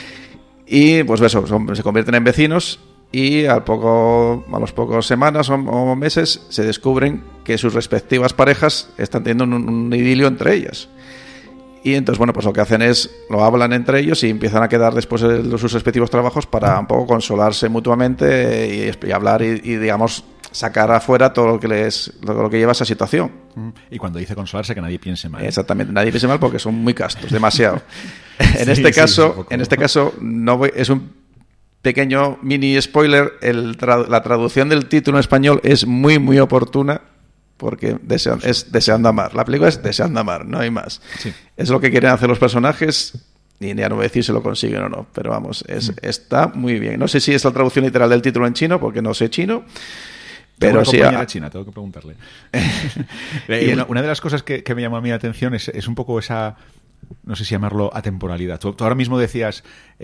Y pues eso, se convierten en vecinos y a las pocas semanas o meses se descubren que sus respectivas parejas están teniendo un idilio entre ellas. Y entonces, bueno, pues lo que hacen es, lo hablan entre ellos y empiezan a quedar después de sus respectivos trabajos para un poco consolarse mutuamente y hablar y digamos, sacar afuera todo lo que lleva esa situación. Y cuando dice consolarse, que nadie piense mal. Exactamente, nadie piense mal porque son muy castos, demasiado. En este caso, es un pequeño mini spoiler, la traducción del título en español es muy, muy oportuna. Porque es Deseando Amar. La película es Deseando Amar, no hay más. Sí. Es lo que quieren hacer los personajes y ya no voy a decir si lo consiguen o no. Pero vamos, está muy bien. No sé si es la traducción literal del título en chino, porque no sé chino. Pero sí. China, tengo que preguntarle. Una de las cosas que me llamó a mí la atención es un poco esa, no sé si llamarlo atemporalidad. Tú ahora mismo decías,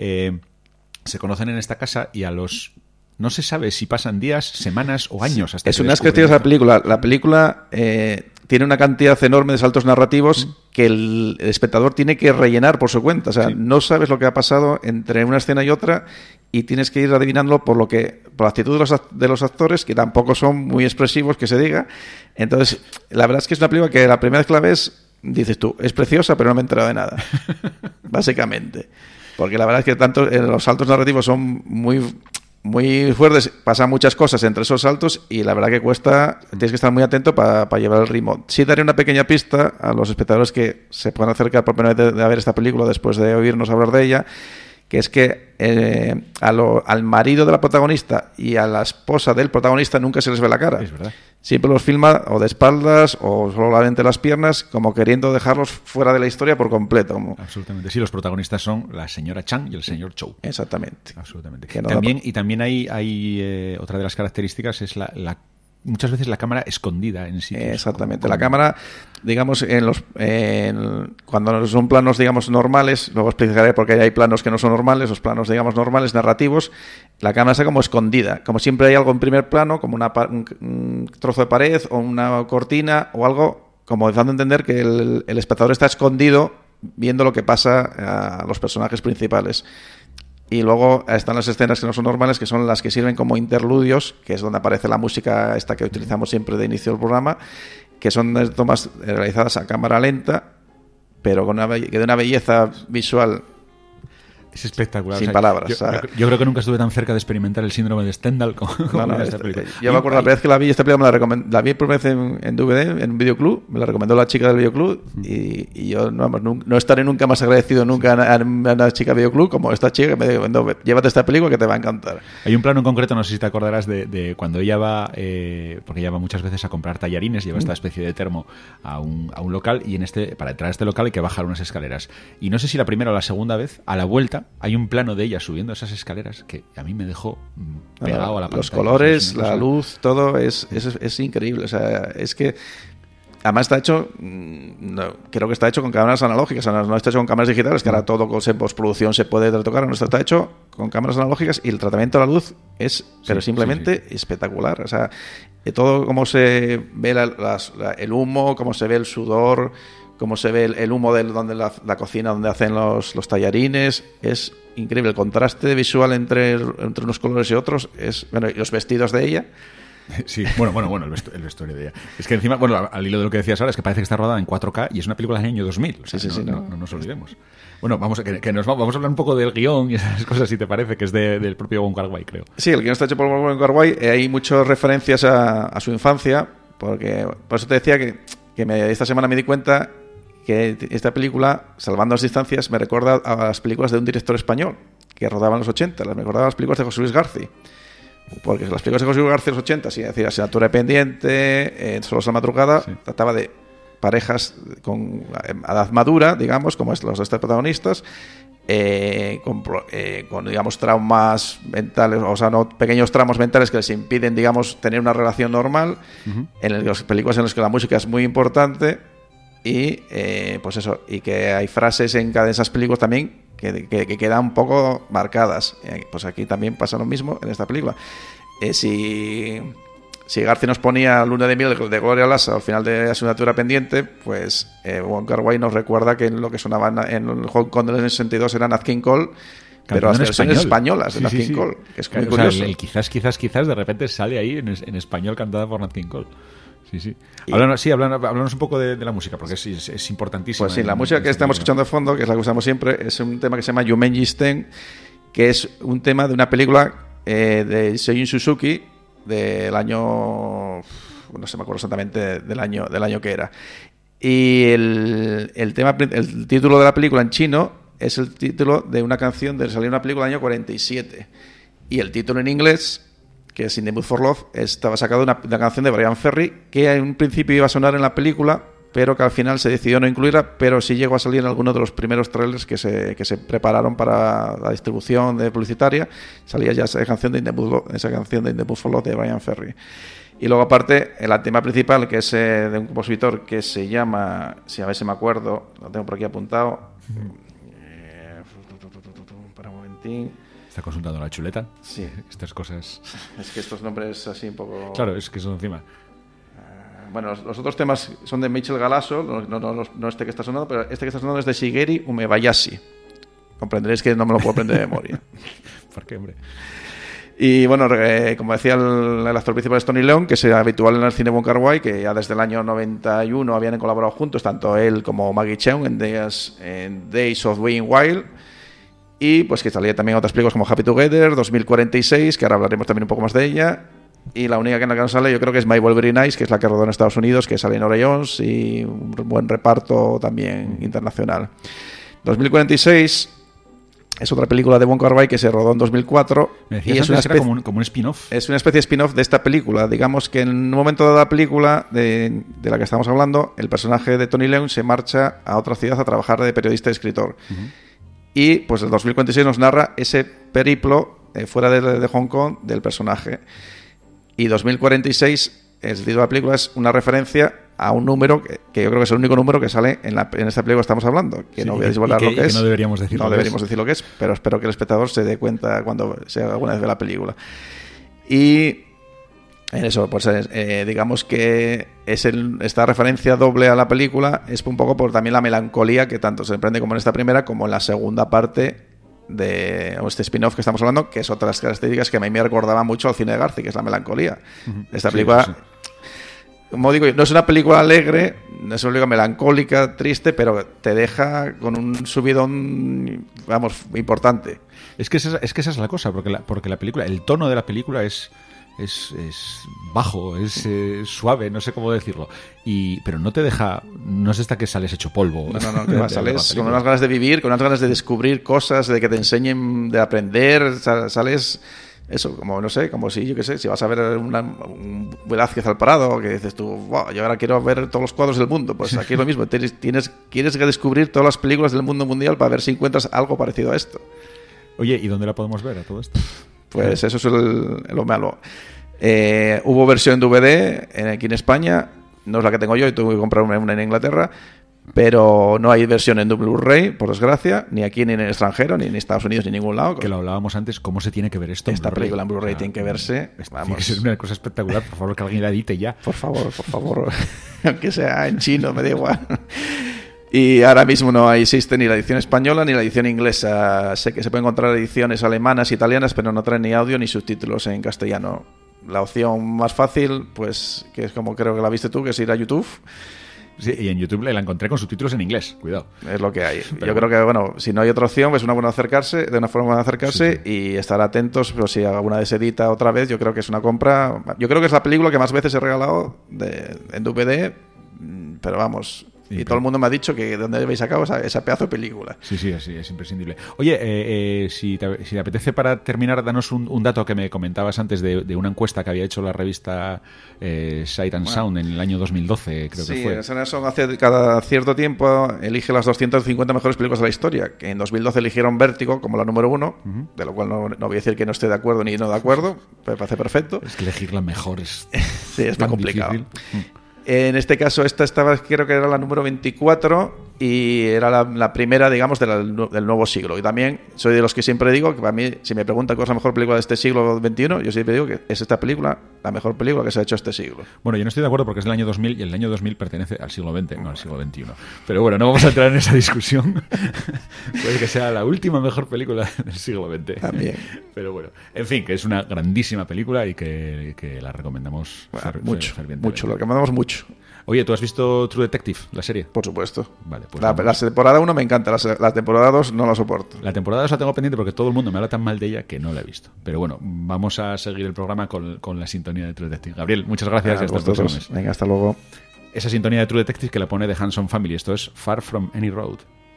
se conocen en esta casa y a los... No se sabe si pasan días, semanas o años hasta es unas cuestiones de la película. La película tiene una cantidad enorme de saltos narrativos que el espectador tiene que rellenar por su cuenta. O sea, no sabes lo que ha pasado entre una escena y otra y tienes que ir adivinándolo por la actitud de los actores, que tampoco son muy expresivos, que se diga. Entonces, la verdad es que es una película que la primera vez que la ves, dices tú, es preciosa, pero no me he enterado de nada. Básicamente. Porque la verdad es que tanto los saltos narrativos son muy fuertes, pasan muchas cosas entre esos saltos y la verdad que tienes que estar muy atento para llevar el ritmo. Sí daré una pequeña pista a los espectadores que se puedan acercar por primera vez de ver esta película después de oírnos hablar de ella, que es que al marido de la protagonista y a la esposa del protagonista nunca se les ve la cara. Es verdad. Siempre los filma o de espaldas o solamente las piernas, como queriendo dejarlos fuera de la historia por completo. Absolutamente. Sí, los protagonistas son la señora Chang y el señor Chow. Exactamente. Absolutamente. También hay otra de las características es muchas veces la cámara escondida en sitios. Exactamente. La cámara, digamos, cuando son planos, digamos, normales, luego explicaré por qué hay planos que no son normales, los planos, digamos, normales, narrativos, la cámara está como escondida. Como siempre hay algo en primer plano, como un trozo de pared o una cortina o algo, como dando a entender que el espectador está escondido viendo lo que pasa a los personajes principales. Y luego están las escenas que no son normales, que son las que sirven como interludios, que es donde aparece la música esta que utilizamos siempre de inicio del programa, que son tomas realizadas a cámara lenta, pero de una belleza visual. Es espectacular. Sin palabras. Yo creo que nunca estuve tan cerca de experimentar el síndrome de Stendhal como esta película. Yo me acuerdo la primera vez que la vi, esta película la vi por primera vez en DVD, en un videoclub, me la recomendó la chica del videoclub y yo no estaré nunca más agradecido nunca a una chica del videoclub como esta chica que me dijo, llévate esta película que te va a encantar. Hay un plano en concreto, no sé si te acordarás de cuando ella va, porque ella va muchas veces a comprar tallarines, lleva esta especie de termo a un local y para entrar a este local hay que bajar unas escaleras. Y no sé si la primera o la segunda vez, a la vuelta, hay un plano de ella subiendo esas escaleras que a mí me dejó pegado a la pantalla. Los colores, la luz, todo es increíble. O sea, es que además está hecho, creo que está hecho con cámaras analógicas, no está hecho con cámaras digitales, que ahora todo con postproducción se puede retocar, no está hecho con cámaras analógicas y el tratamiento de la luz es simplemente espectacular. O sea, todo cómo se ve el humo, cómo se ve el sudor, cómo se ve el humo de la cocina donde hacen los tallarines, es increíble. El contraste visual entre unos colores y otros y los vestidos de ella Sí, bueno, el vestuario de ella. Es que encima, bueno, al hilo de lo que decías ahora, es que parece que está rodada en 4K y es una película del año 2000. O sea, Sí, no nos olvidemos. Bueno, vamos a hablar un poco del guión y esas cosas, si te parece, que es del propio Wong Kar-wai, creo. Sí, el guión está hecho por Wong Kar-wai. Hay muchas referencias a su infancia, porque por eso te decía que esta semana me di cuenta que esta película, salvando las distancias, me recuerda a las películas de un director español que rodaba en los 80. Me recordaba a las películas de José Luis García. Porque las películas de José Luis García en los 80, es decir, Asignatura Pendiente, Solo es la madrugada, sí, trataba de parejas con edad madura, digamos, como es los de estos protagonistas, con digamos, traumas mentales, o sea, no pequeños tramos mentales que les impiden, digamos, tener una relación normal. En las películas en las que la música es muy importante y, pues eso, y que hay frases en cada de esas películas también que quedan un poco marcadas. Pues aquí también pasa lo mismo en esta película. Si García nos ponía Luna de Miel de Gloria Lassa al final de Asignatura Pendiente, pues Wong Kar-wai nos recuerda que lo que sonaba en Hong Kong del 62 era Nat King Cole, pero las versiones españolas de Nat King Cole, que es muy curioso. Sea, el quizás de repente sale ahí en español cantada por Nat King Cole. Sí. Háblanos un poco de la música, porque es importantísimo. Pues sí, la música que estamos escuchando de fondo, que es la que usamos siempre, es un tema que se llama Yumenji Sten, que es un tema de una película de Seiyun Suzuki del año, no se me acuerdo exactamente del año que era. Y el título de la película en chino es el título de una canción de salió una película del año 47. Y el título en inglés, que es In the Mood for Love, estaba sacado de una canción de Brian Ferry, que en un principio iba a sonar en la película, pero que al final se decidió no incluirla, pero sí llegó a salir en alguno de los primeros trailers que se prepararon para la distribución de publicitaria. Salía ya esa canción de In the Mood for Love de Brian Ferry. Y luego aparte, el tema principal, que es de un compositor que se llama, si a ver si me acuerdo, lo tengo por aquí apuntado, para un momentín. ¿Está consultando la chuleta? Sí. Estas cosas... Es que estos nombres así un poco... Claro, es que son encima... Bueno, los otros temas son de Michel Galasso, no este que está sonando, pero este que está sonando es de Shigeru Umebayashi. Comprenderéis que no me lo puedo aprender de memoria. ¿Por qué, hombre? Y bueno, como decía el actor principal es Tony Leung, que es habitual en el cine Wong Kar-wai, que ya desde el año 91 habían colaborado juntos, tanto él como Maggie Cheung en Days of Being Wild. Y pues que salía también otras películas como Happy Together, 2046, que ahora hablaremos también un poco más de ella. Y la única que no sale yo creo que es My Wolverine Eyes, que es la que rodó en Estados Unidos, que sale Norah Jones y un buen reparto también internacional. 2046 es otra película de Wong Kar-wai que se rodó en 2004. Me decías y es una especie, como un spin-off. Es una especie de spin-off de esta película. Digamos que en un momento de la película de la que estamos hablando, el personaje de Tony Leung se marcha a otra ciudad a trabajar de periodista y escritor. Y pues el 2046 nos narra ese periplo fuera de Hong Kong del personaje. Y 2046, el título de la película, es una referencia a un número que yo creo que es el único número que sale en esta película que estamos hablando. Que sí, no voy a desvelar lo que es. No deberíamos decir lo que es, pero espero que el espectador se dé cuenta cuando alguna vez ve la película. Y en eso, pues digamos que es esta referencia doble a la película es un poco por también la melancolía que tanto se emprende como en esta primera como en la segunda parte de este spin-off que estamos hablando, que es otra de las características que a mí me recordaba mucho al cine de García, que es la melancolía. Esta película, como digo, no es una película alegre, no es una película melancólica, triste, pero te deja con un subidón, vamos, importante. Es que esa es la cosa, porque la película, el tono de la película es bajo, es suave, no sé cómo decirlo, pero no te deja, no es esta que sales hecho polvo. No, que sales con unas ganas de vivir, con unas ganas de descubrir cosas, de que te enseñen, de aprender, sales eso, como no sé, como si, yo qué sé, si vas a ver un Velázquez al Prado, que dices tú, wow, yo ahora quiero ver todos los cuadros del mundo, pues aquí es lo mismo, quieres que descubrir todas las películas del mundo mundial para ver si encuentras algo parecido a esto. Oye, ¿y dónde la podemos ver a todo esto? Pues eso es lo malo. Hubo versión DVD aquí en España, no es la que tengo yo, y tuve que comprar una en Inglaterra, pero no hay versión en Blu-ray, por desgracia, ni aquí ni en el extranjero, ni en Estados Unidos, ni en ningún lado. Que lo hablábamos antes, ¿cómo se tiene que ver esto? Esta película en Blu-ray tiene que verse. Vamos. Tiene que ser una cosa espectacular, por favor, que alguien la edite ya. Por favor, aunque sea en chino, me da igual. Y ahora mismo no existe ni la edición española ni la edición inglesa. Sé que se pueden encontrar ediciones alemanas, italianas, pero no traen ni audio ni subtítulos en castellano. la opción más fácil, pues que es como creo que la viste tú, que es ir a YouTube. Sí, y en YouTube la encontré con subtítulos en inglés, cuidado. Es lo que hay. Yo creo que, bueno, si no hay otra opción, pues es una forma de acercarse Sí. y estar atentos, pero si alguna vez se edita otra vez, yo creo que es una compra. Yo creo que es la película que más veces he regalado en DVD, pero vamos. Y todo el mundo me ha dicho que de dónde habéis sacado esa pedazo de película. Sí, así es imprescindible. Oye, si te apetece, para terminar, danos un dato que me comentabas antes de una encuesta que había hecho la revista Sight and Sound en el año 2012, creo que fue. Sí, son hace cada cierto tiempo elige las 250 mejores películas de la historia, que en 2012 eligieron Vértigo como la número 1, de lo cual no voy a decir que no esté de acuerdo ni no de acuerdo, me parece perfecto. Es que elegir la mejor es sí, es muy complicado. Difícil. En este caso, esta estaba, creo que era la número 24 y era la primera, digamos, del nuevo siglo. Y también soy de los que siempre digo que para mí, si me preguntan cuál es la mejor película de este siglo XXI, yo siempre digo que es esta película la mejor película que se ha hecho este siglo. Bueno, yo no estoy de acuerdo porque es del año 2000 y el año 2000 pertenece al siglo XX, no al siglo XXI. Pero bueno, no vamos a entrar en esa discusión. Puede que sea la última mejor película del siglo XX. También. Pero bueno, en fin, que es una grandísima película y que la recomendamos fervientemente. Mucho, lo recomendamos mucho. Oye, ¿tú has visto True Detective, la serie? Por supuesto. Vale, pues la temporada 1 me encanta, la temporada 2 no la soporto. La temporada 2 la tengo pendiente porque todo el mundo me habla tan mal de ella que no la he visto. Pero bueno, vamos a seguir el programa con la sintonía de True Detective. Gabriel, muchas gracias y hasta el próximo mes. Venga, hasta luego. Esa sintonía de True Detective que la pone The Hanson Family. Esto es Far From Any Road.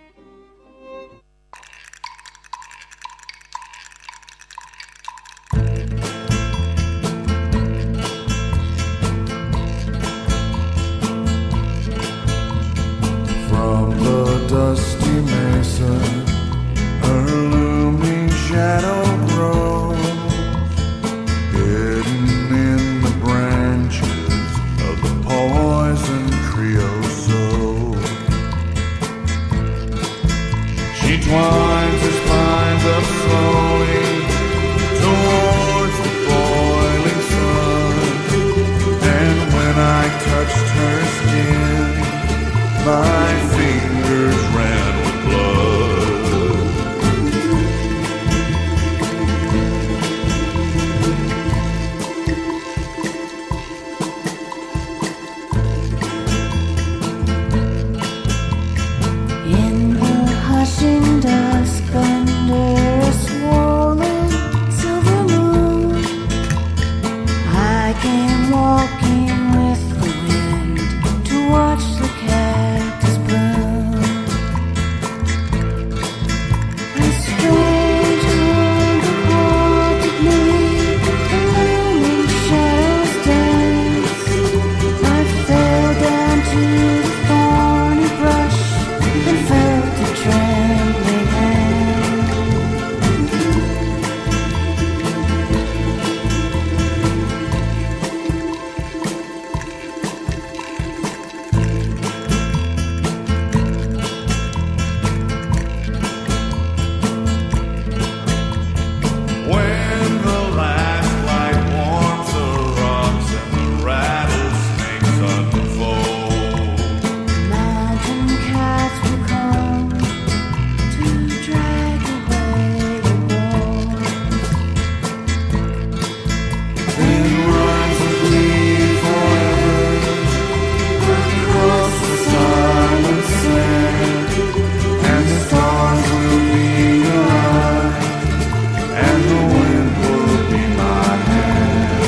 Dusty mesa, her looming shadow grows, hidden in the branches of the poison creosote. She twines her spines up slowly towards the boiling sun, and when I touched her skin, my fingers ran with blood. In the hushing dusk under a swollen silver moon, I came walking with the wind to watch the cactus bloom. A strange hunger haunted me, the looming shadows dance. I fell down to the thorny brush and felt a trembling hand. When the last light warms the rocks and the rattlesnakes unfold, Mountain cats will come to drag away your bones. then runs with me forever across the silent sand, and the stars will be your eyes, and the wind will be my hand.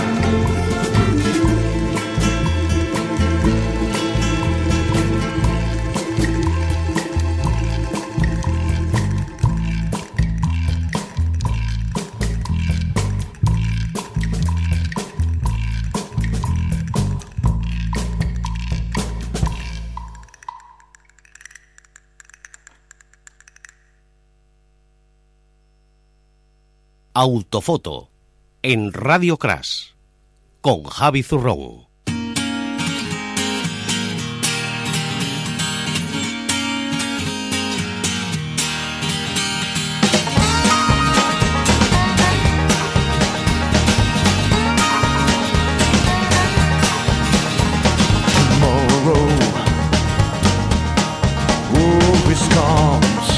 Autofoto en Radio Crash con Javi Zurrón. Tomorrow will be storms.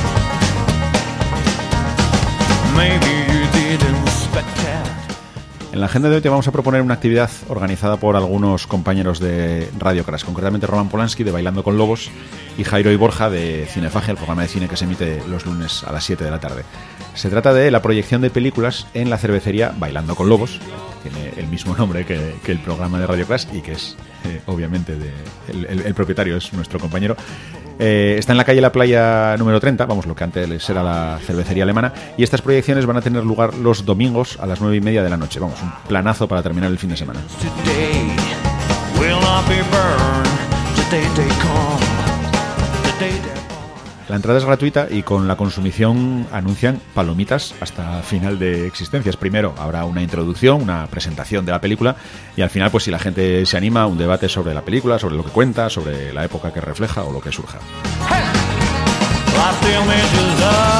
Maybe you didn't expect that. En la agenda de hoy te vamos a proponer una actividad organizada por algunos compañeros de Radio Crash, concretamente Roman Polanski de Bailando con Lobos y Jairo y Borja de Cinefagia, el programa de cine que se emite los lunes a las 7 de la tarde. Se trata de la proyección de películas en la cervecería Bailando con Lobos, tiene el mismo nombre que el programa de Radio Crash y que es obviamente el propietario es nuestro compañero. Está en la calle La Playa número 30, vamos, lo que antes era la cervecería alemana, y estas proyecciones van a tener lugar los domingos a las 9:30 de la noche. Vamos, un planazo para terminar el fin de semana. Today will not be burned. Today they come. Today they burn. La entrada es gratuita y con la consumición anuncian palomitas hasta final de existencias. Primero habrá una introducción, una presentación de la película y al final, pues si la gente se anima, un debate sobre la película, sobre lo que cuenta, sobre la época que refleja o lo que surja. Life still measures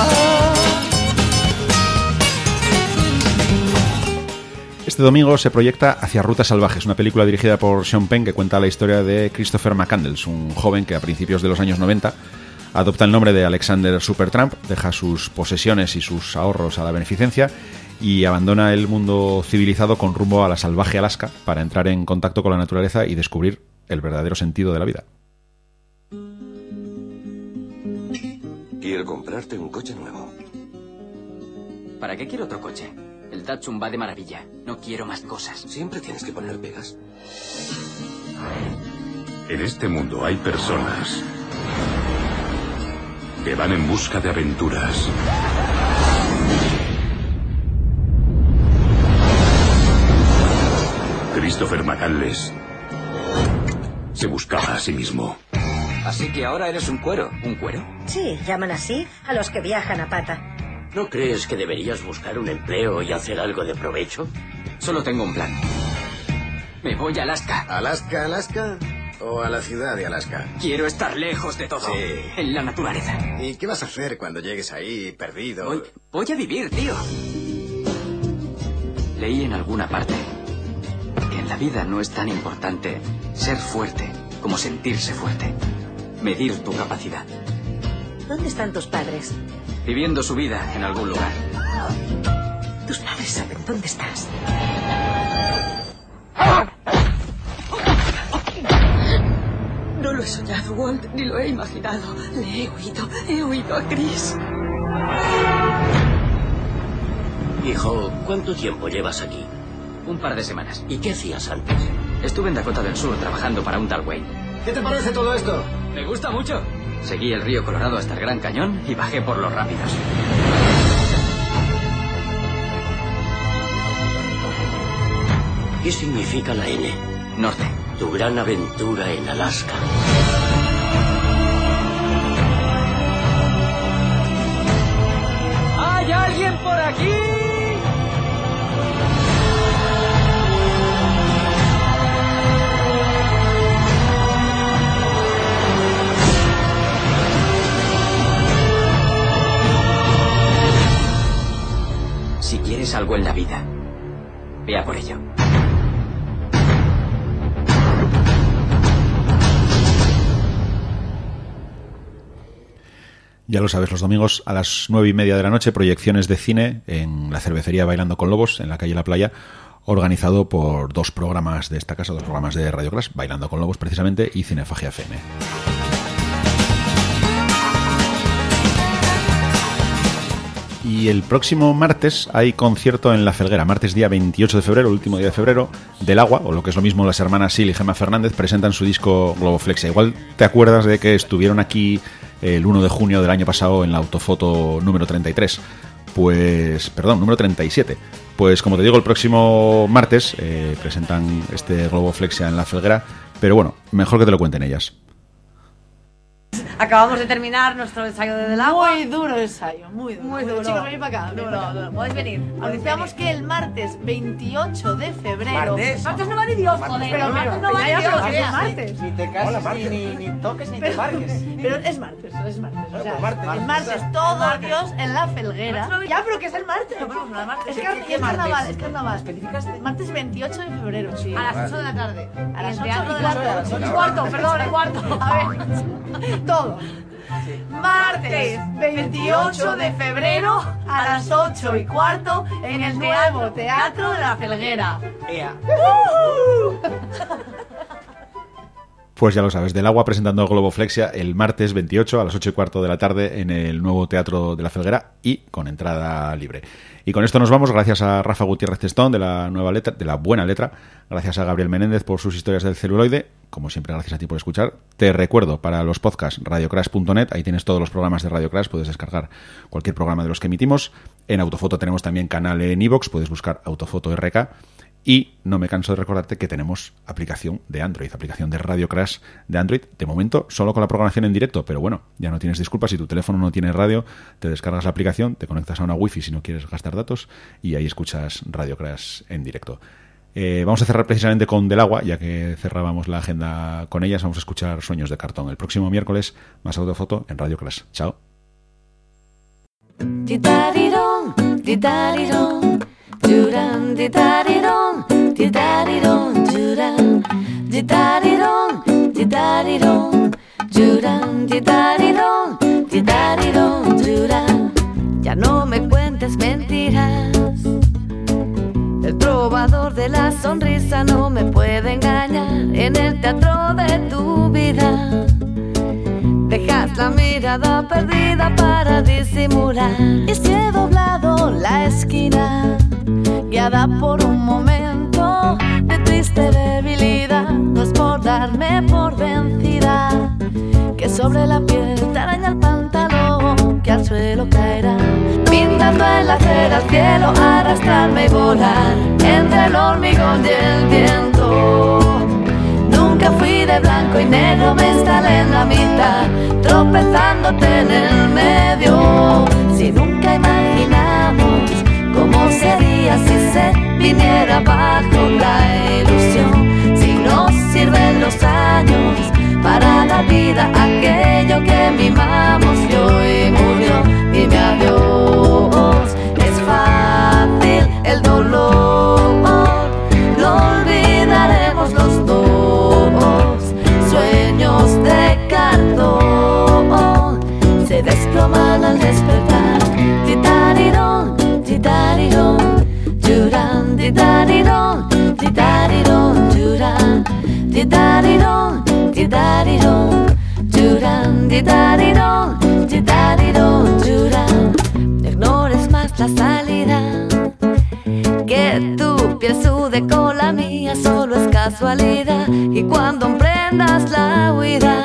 up. Este domingo se proyecta Hacia Rutas Salvajes, una película dirigida por Sean Penn que cuenta la historia de Christopher McCandless, un joven que a principios de los años 90 adopta el nombre de Alexander Supertramp, deja sus posesiones y sus ahorros a la beneficencia y abandona el mundo civilizado con rumbo a la salvaje Alaska para entrar en contacto con la naturaleza y descubrir el verdadero sentido de la vida. Quiero comprarte un coche nuevo. ¿Para qué quiero otro coche? El Datsun va de maravilla. No quiero más cosas. Siempre tienes que poner pegas. En este mundo hay personas que van en busca de aventuras. Christopher McCandless se buscaba a sí mismo. Así que ahora eres un cuero. ¿Un cuero? Sí, llaman así a los que viajan a pata. ¿No crees que deberías buscar un empleo y hacer algo de provecho? Solo tengo un plan. Me voy a Alaska. ¿Alaska, Alaska? ¿O a la ciudad de Alaska? Quiero estar lejos de todo. Sí. En la naturaleza. ¿Y qué vas a hacer cuando llegues ahí, perdido? Voy a vivir, tío. Leí en alguna parte que en la vida no es tan importante ser fuerte como sentirse fuerte. Medir tu capacidad. ¿Dónde están tus padres? Viviendo su vida en algún lugar. Tus padres saben dónde estás. No lo he soñado, Walt, ni lo he imaginado. Le he oído a Chris. Hijo, ¿cuánto tiempo llevas aquí? Un par de semanas. ¿Y qué hacías antes? Estuve en Dakota del Sur trabajando para un tal Wayne. ¿Qué te parece todo esto? Me gusta mucho. Seguí el río Colorado hasta el Gran Cañón y bajé por los rápidos. ¿Qué significa la N? Norte. Tu gran aventura en Alaska. ¿Hay alguien por aquí? Si quieres algo en la vida, ve a por ello. Ya lo sabes, los domingos a las 9:30 de la noche, proyecciones de cine en la cervecería Bailando con Lobos, en la calle La Playa, organizado por dos programas de esta casa, dos programas de Radio Crash, Bailando con Lobos precisamente y Cinefagia FM. Y el próximo martes hay concierto en La Felguera, martes día 28 de febrero, el último día de febrero, del Agua, o lo que es lo mismo, las hermanas Sil y Gemma Fernández presentan su disco Globoflexia. Igual te acuerdas de que estuvieron aquí el 1 de junio del año pasado en la autofoto número 33. Pues, perdón, número 37. Pues como te digo, el próximo martes presentan este Globoflexia en La Felguera, pero bueno, mejor que te lo cuenten ellas. Acabamos de terminar nuestro ensayo de Del Agua. Muy duro ensayo, muy duro. Muy duro. Chicos, venid para acá. Duro. Podéis venir. Anunciamos que el martes 28 de febrero. Martes no va ni Dios, joder. Pero martes no va ni Dios, es martes. Ni te cases, ni toques, ni te embarques. Pero es martes. O sea, martes. el martes todo Dios en La Felguera. Ya, pero que es el martes. Es carnaval, es carnaval. ¿Especificaste? Martes 28 de febrero, sí. A las 8 de la tarde. A las 8 de la tarde. Cuarto. A ver. Todo. Martes 28 de febrero a las 8:15 en el nuevo Teatro de la Felguera. Pues ya lo sabes, Del Agua presentando Globoflexia el martes 28 a las 8:15 de la tarde en el nuevo Teatro de la Felguera y con entrada libre. Y con esto nos vamos, gracias a Rafa Gutiérrez Testón de la nueva letra, de la buena letra, gracias a Gabriel Menéndez por sus historias del celuloide, como siempre gracias a ti por escuchar. Te recuerdo, para los podcasts, radiocrash.net, ahí tienes todos los programas de Radio Crash, puedes descargar cualquier programa de los que emitimos. En Autofoto tenemos también canal en iVoox, puedes buscar Autofoto RK. Y no me canso de recordarte que tenemos aplicación de Android, aplicación de Radio Crash de Android, de momento solo con la programación en directo, pero bueno, ya no tienes disculpas. Si tu teléfono no tiene radio, te descargas la aplicación, te conectas a una wifi si no quieres gastar datos y ahí escuchas Radio Crash en directo. Vamos a cerrar precisamente con Del Agua, ya que cerrábamos la agenda con ellas. Vamos a escuchar Sueños de Cartón el próximo miércoles, más Autofoto en Radio Crash. Chao. Duran di daridon, duran di daridon, duran di daridon, duran. Ya no me cuentes mentiras. El trovador de la sonrisa no me puede engañar en el teatro de tu vida. Dejas la mirada perdida para disimular. Y si he doblado la esquina, guiada por un momento de triste debilidad, no es por darme por vencida, que sobre la piel te araña el pantalón, que al suelo caerá, pintando en la acera al cielo, arrastrarme y volar entre el hormigón y el viento. Nunca fui de blanco y negro, me instalé en la mitad, tropezándote en el medio. Si nunca imaginamos cómo sería si se viniera bajo la ilusión, si nos sirven los años para dar vida a aquello que mimamos y hoy murió. Dime adiós, es fácil el dolor, lo olvidaremos los dos. Sueños de cartón se desploman al despertar. Titarirón, titarirón, duran, titarirón, titarirón, duran, titarirón, titarirón, duran, titarirón, titarirón, duran. No ignores más la salida, que tu piel sude con la mía solo es casualidad. Y cuando emprendas la huida,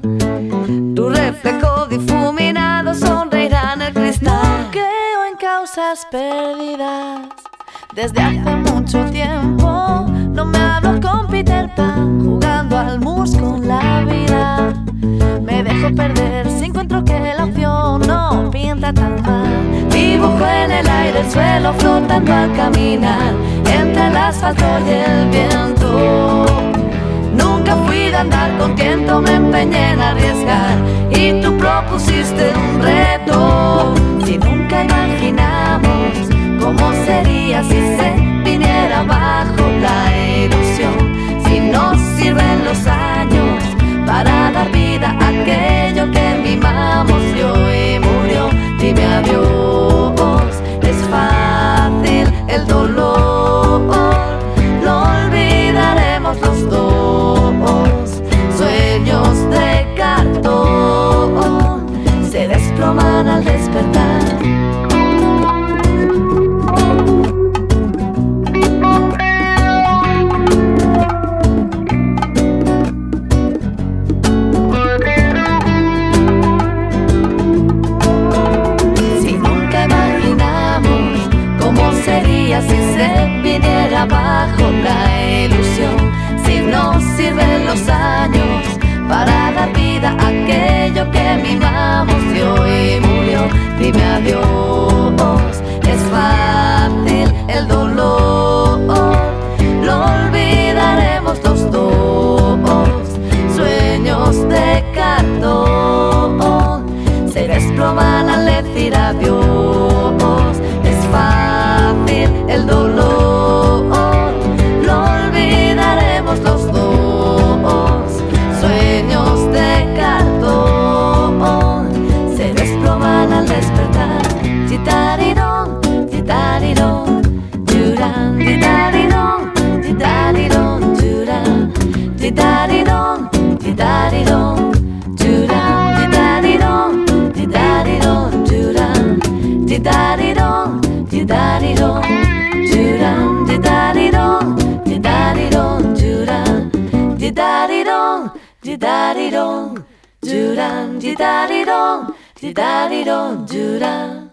tu reflejo difuminado sonreirá en el cristal. Creo en causas perdidas desde hace mucho tiempo. No me hablo con Peter Pan, jugando al mus con la vida. Me dejo perder si encuentro que la opción no pinta tan mal. Dibujo en el aire el suelo flotando al caminar entre el asfalto y el viento. Nunca fui de andar contento, me empeñé en arriesgar y tú propusiste un reto. Si nunca imaginamos cómo sería si se viniera bajo la ilusión, si nos sirven los años para dar vida a aquello que mimamos y hoy murió. Dime adiós, es fácil el dolor, lo olvidaremos los dos. Sueños de cartón se desploman al despertar. Si se viniera bajo la ilusión, si nos sirven los años para dar vida a aquello que mimamos y hoy murió. Dime adiós, es fácil el dolor, lo olvidaremos los dos. Sueños de cartón se desploman al decir adiós. Es fácil el dolor, lo olvidaremos los dos. Sueños de cartón di-da-di-dong, di-da-di-dong, do-dum, di-da-di-dong, di-da-di-dong, do-dum, di-da-di-dong, di-da-di-dong, do-dum, di-da-di-dong, di-da-di-dong, do-dum.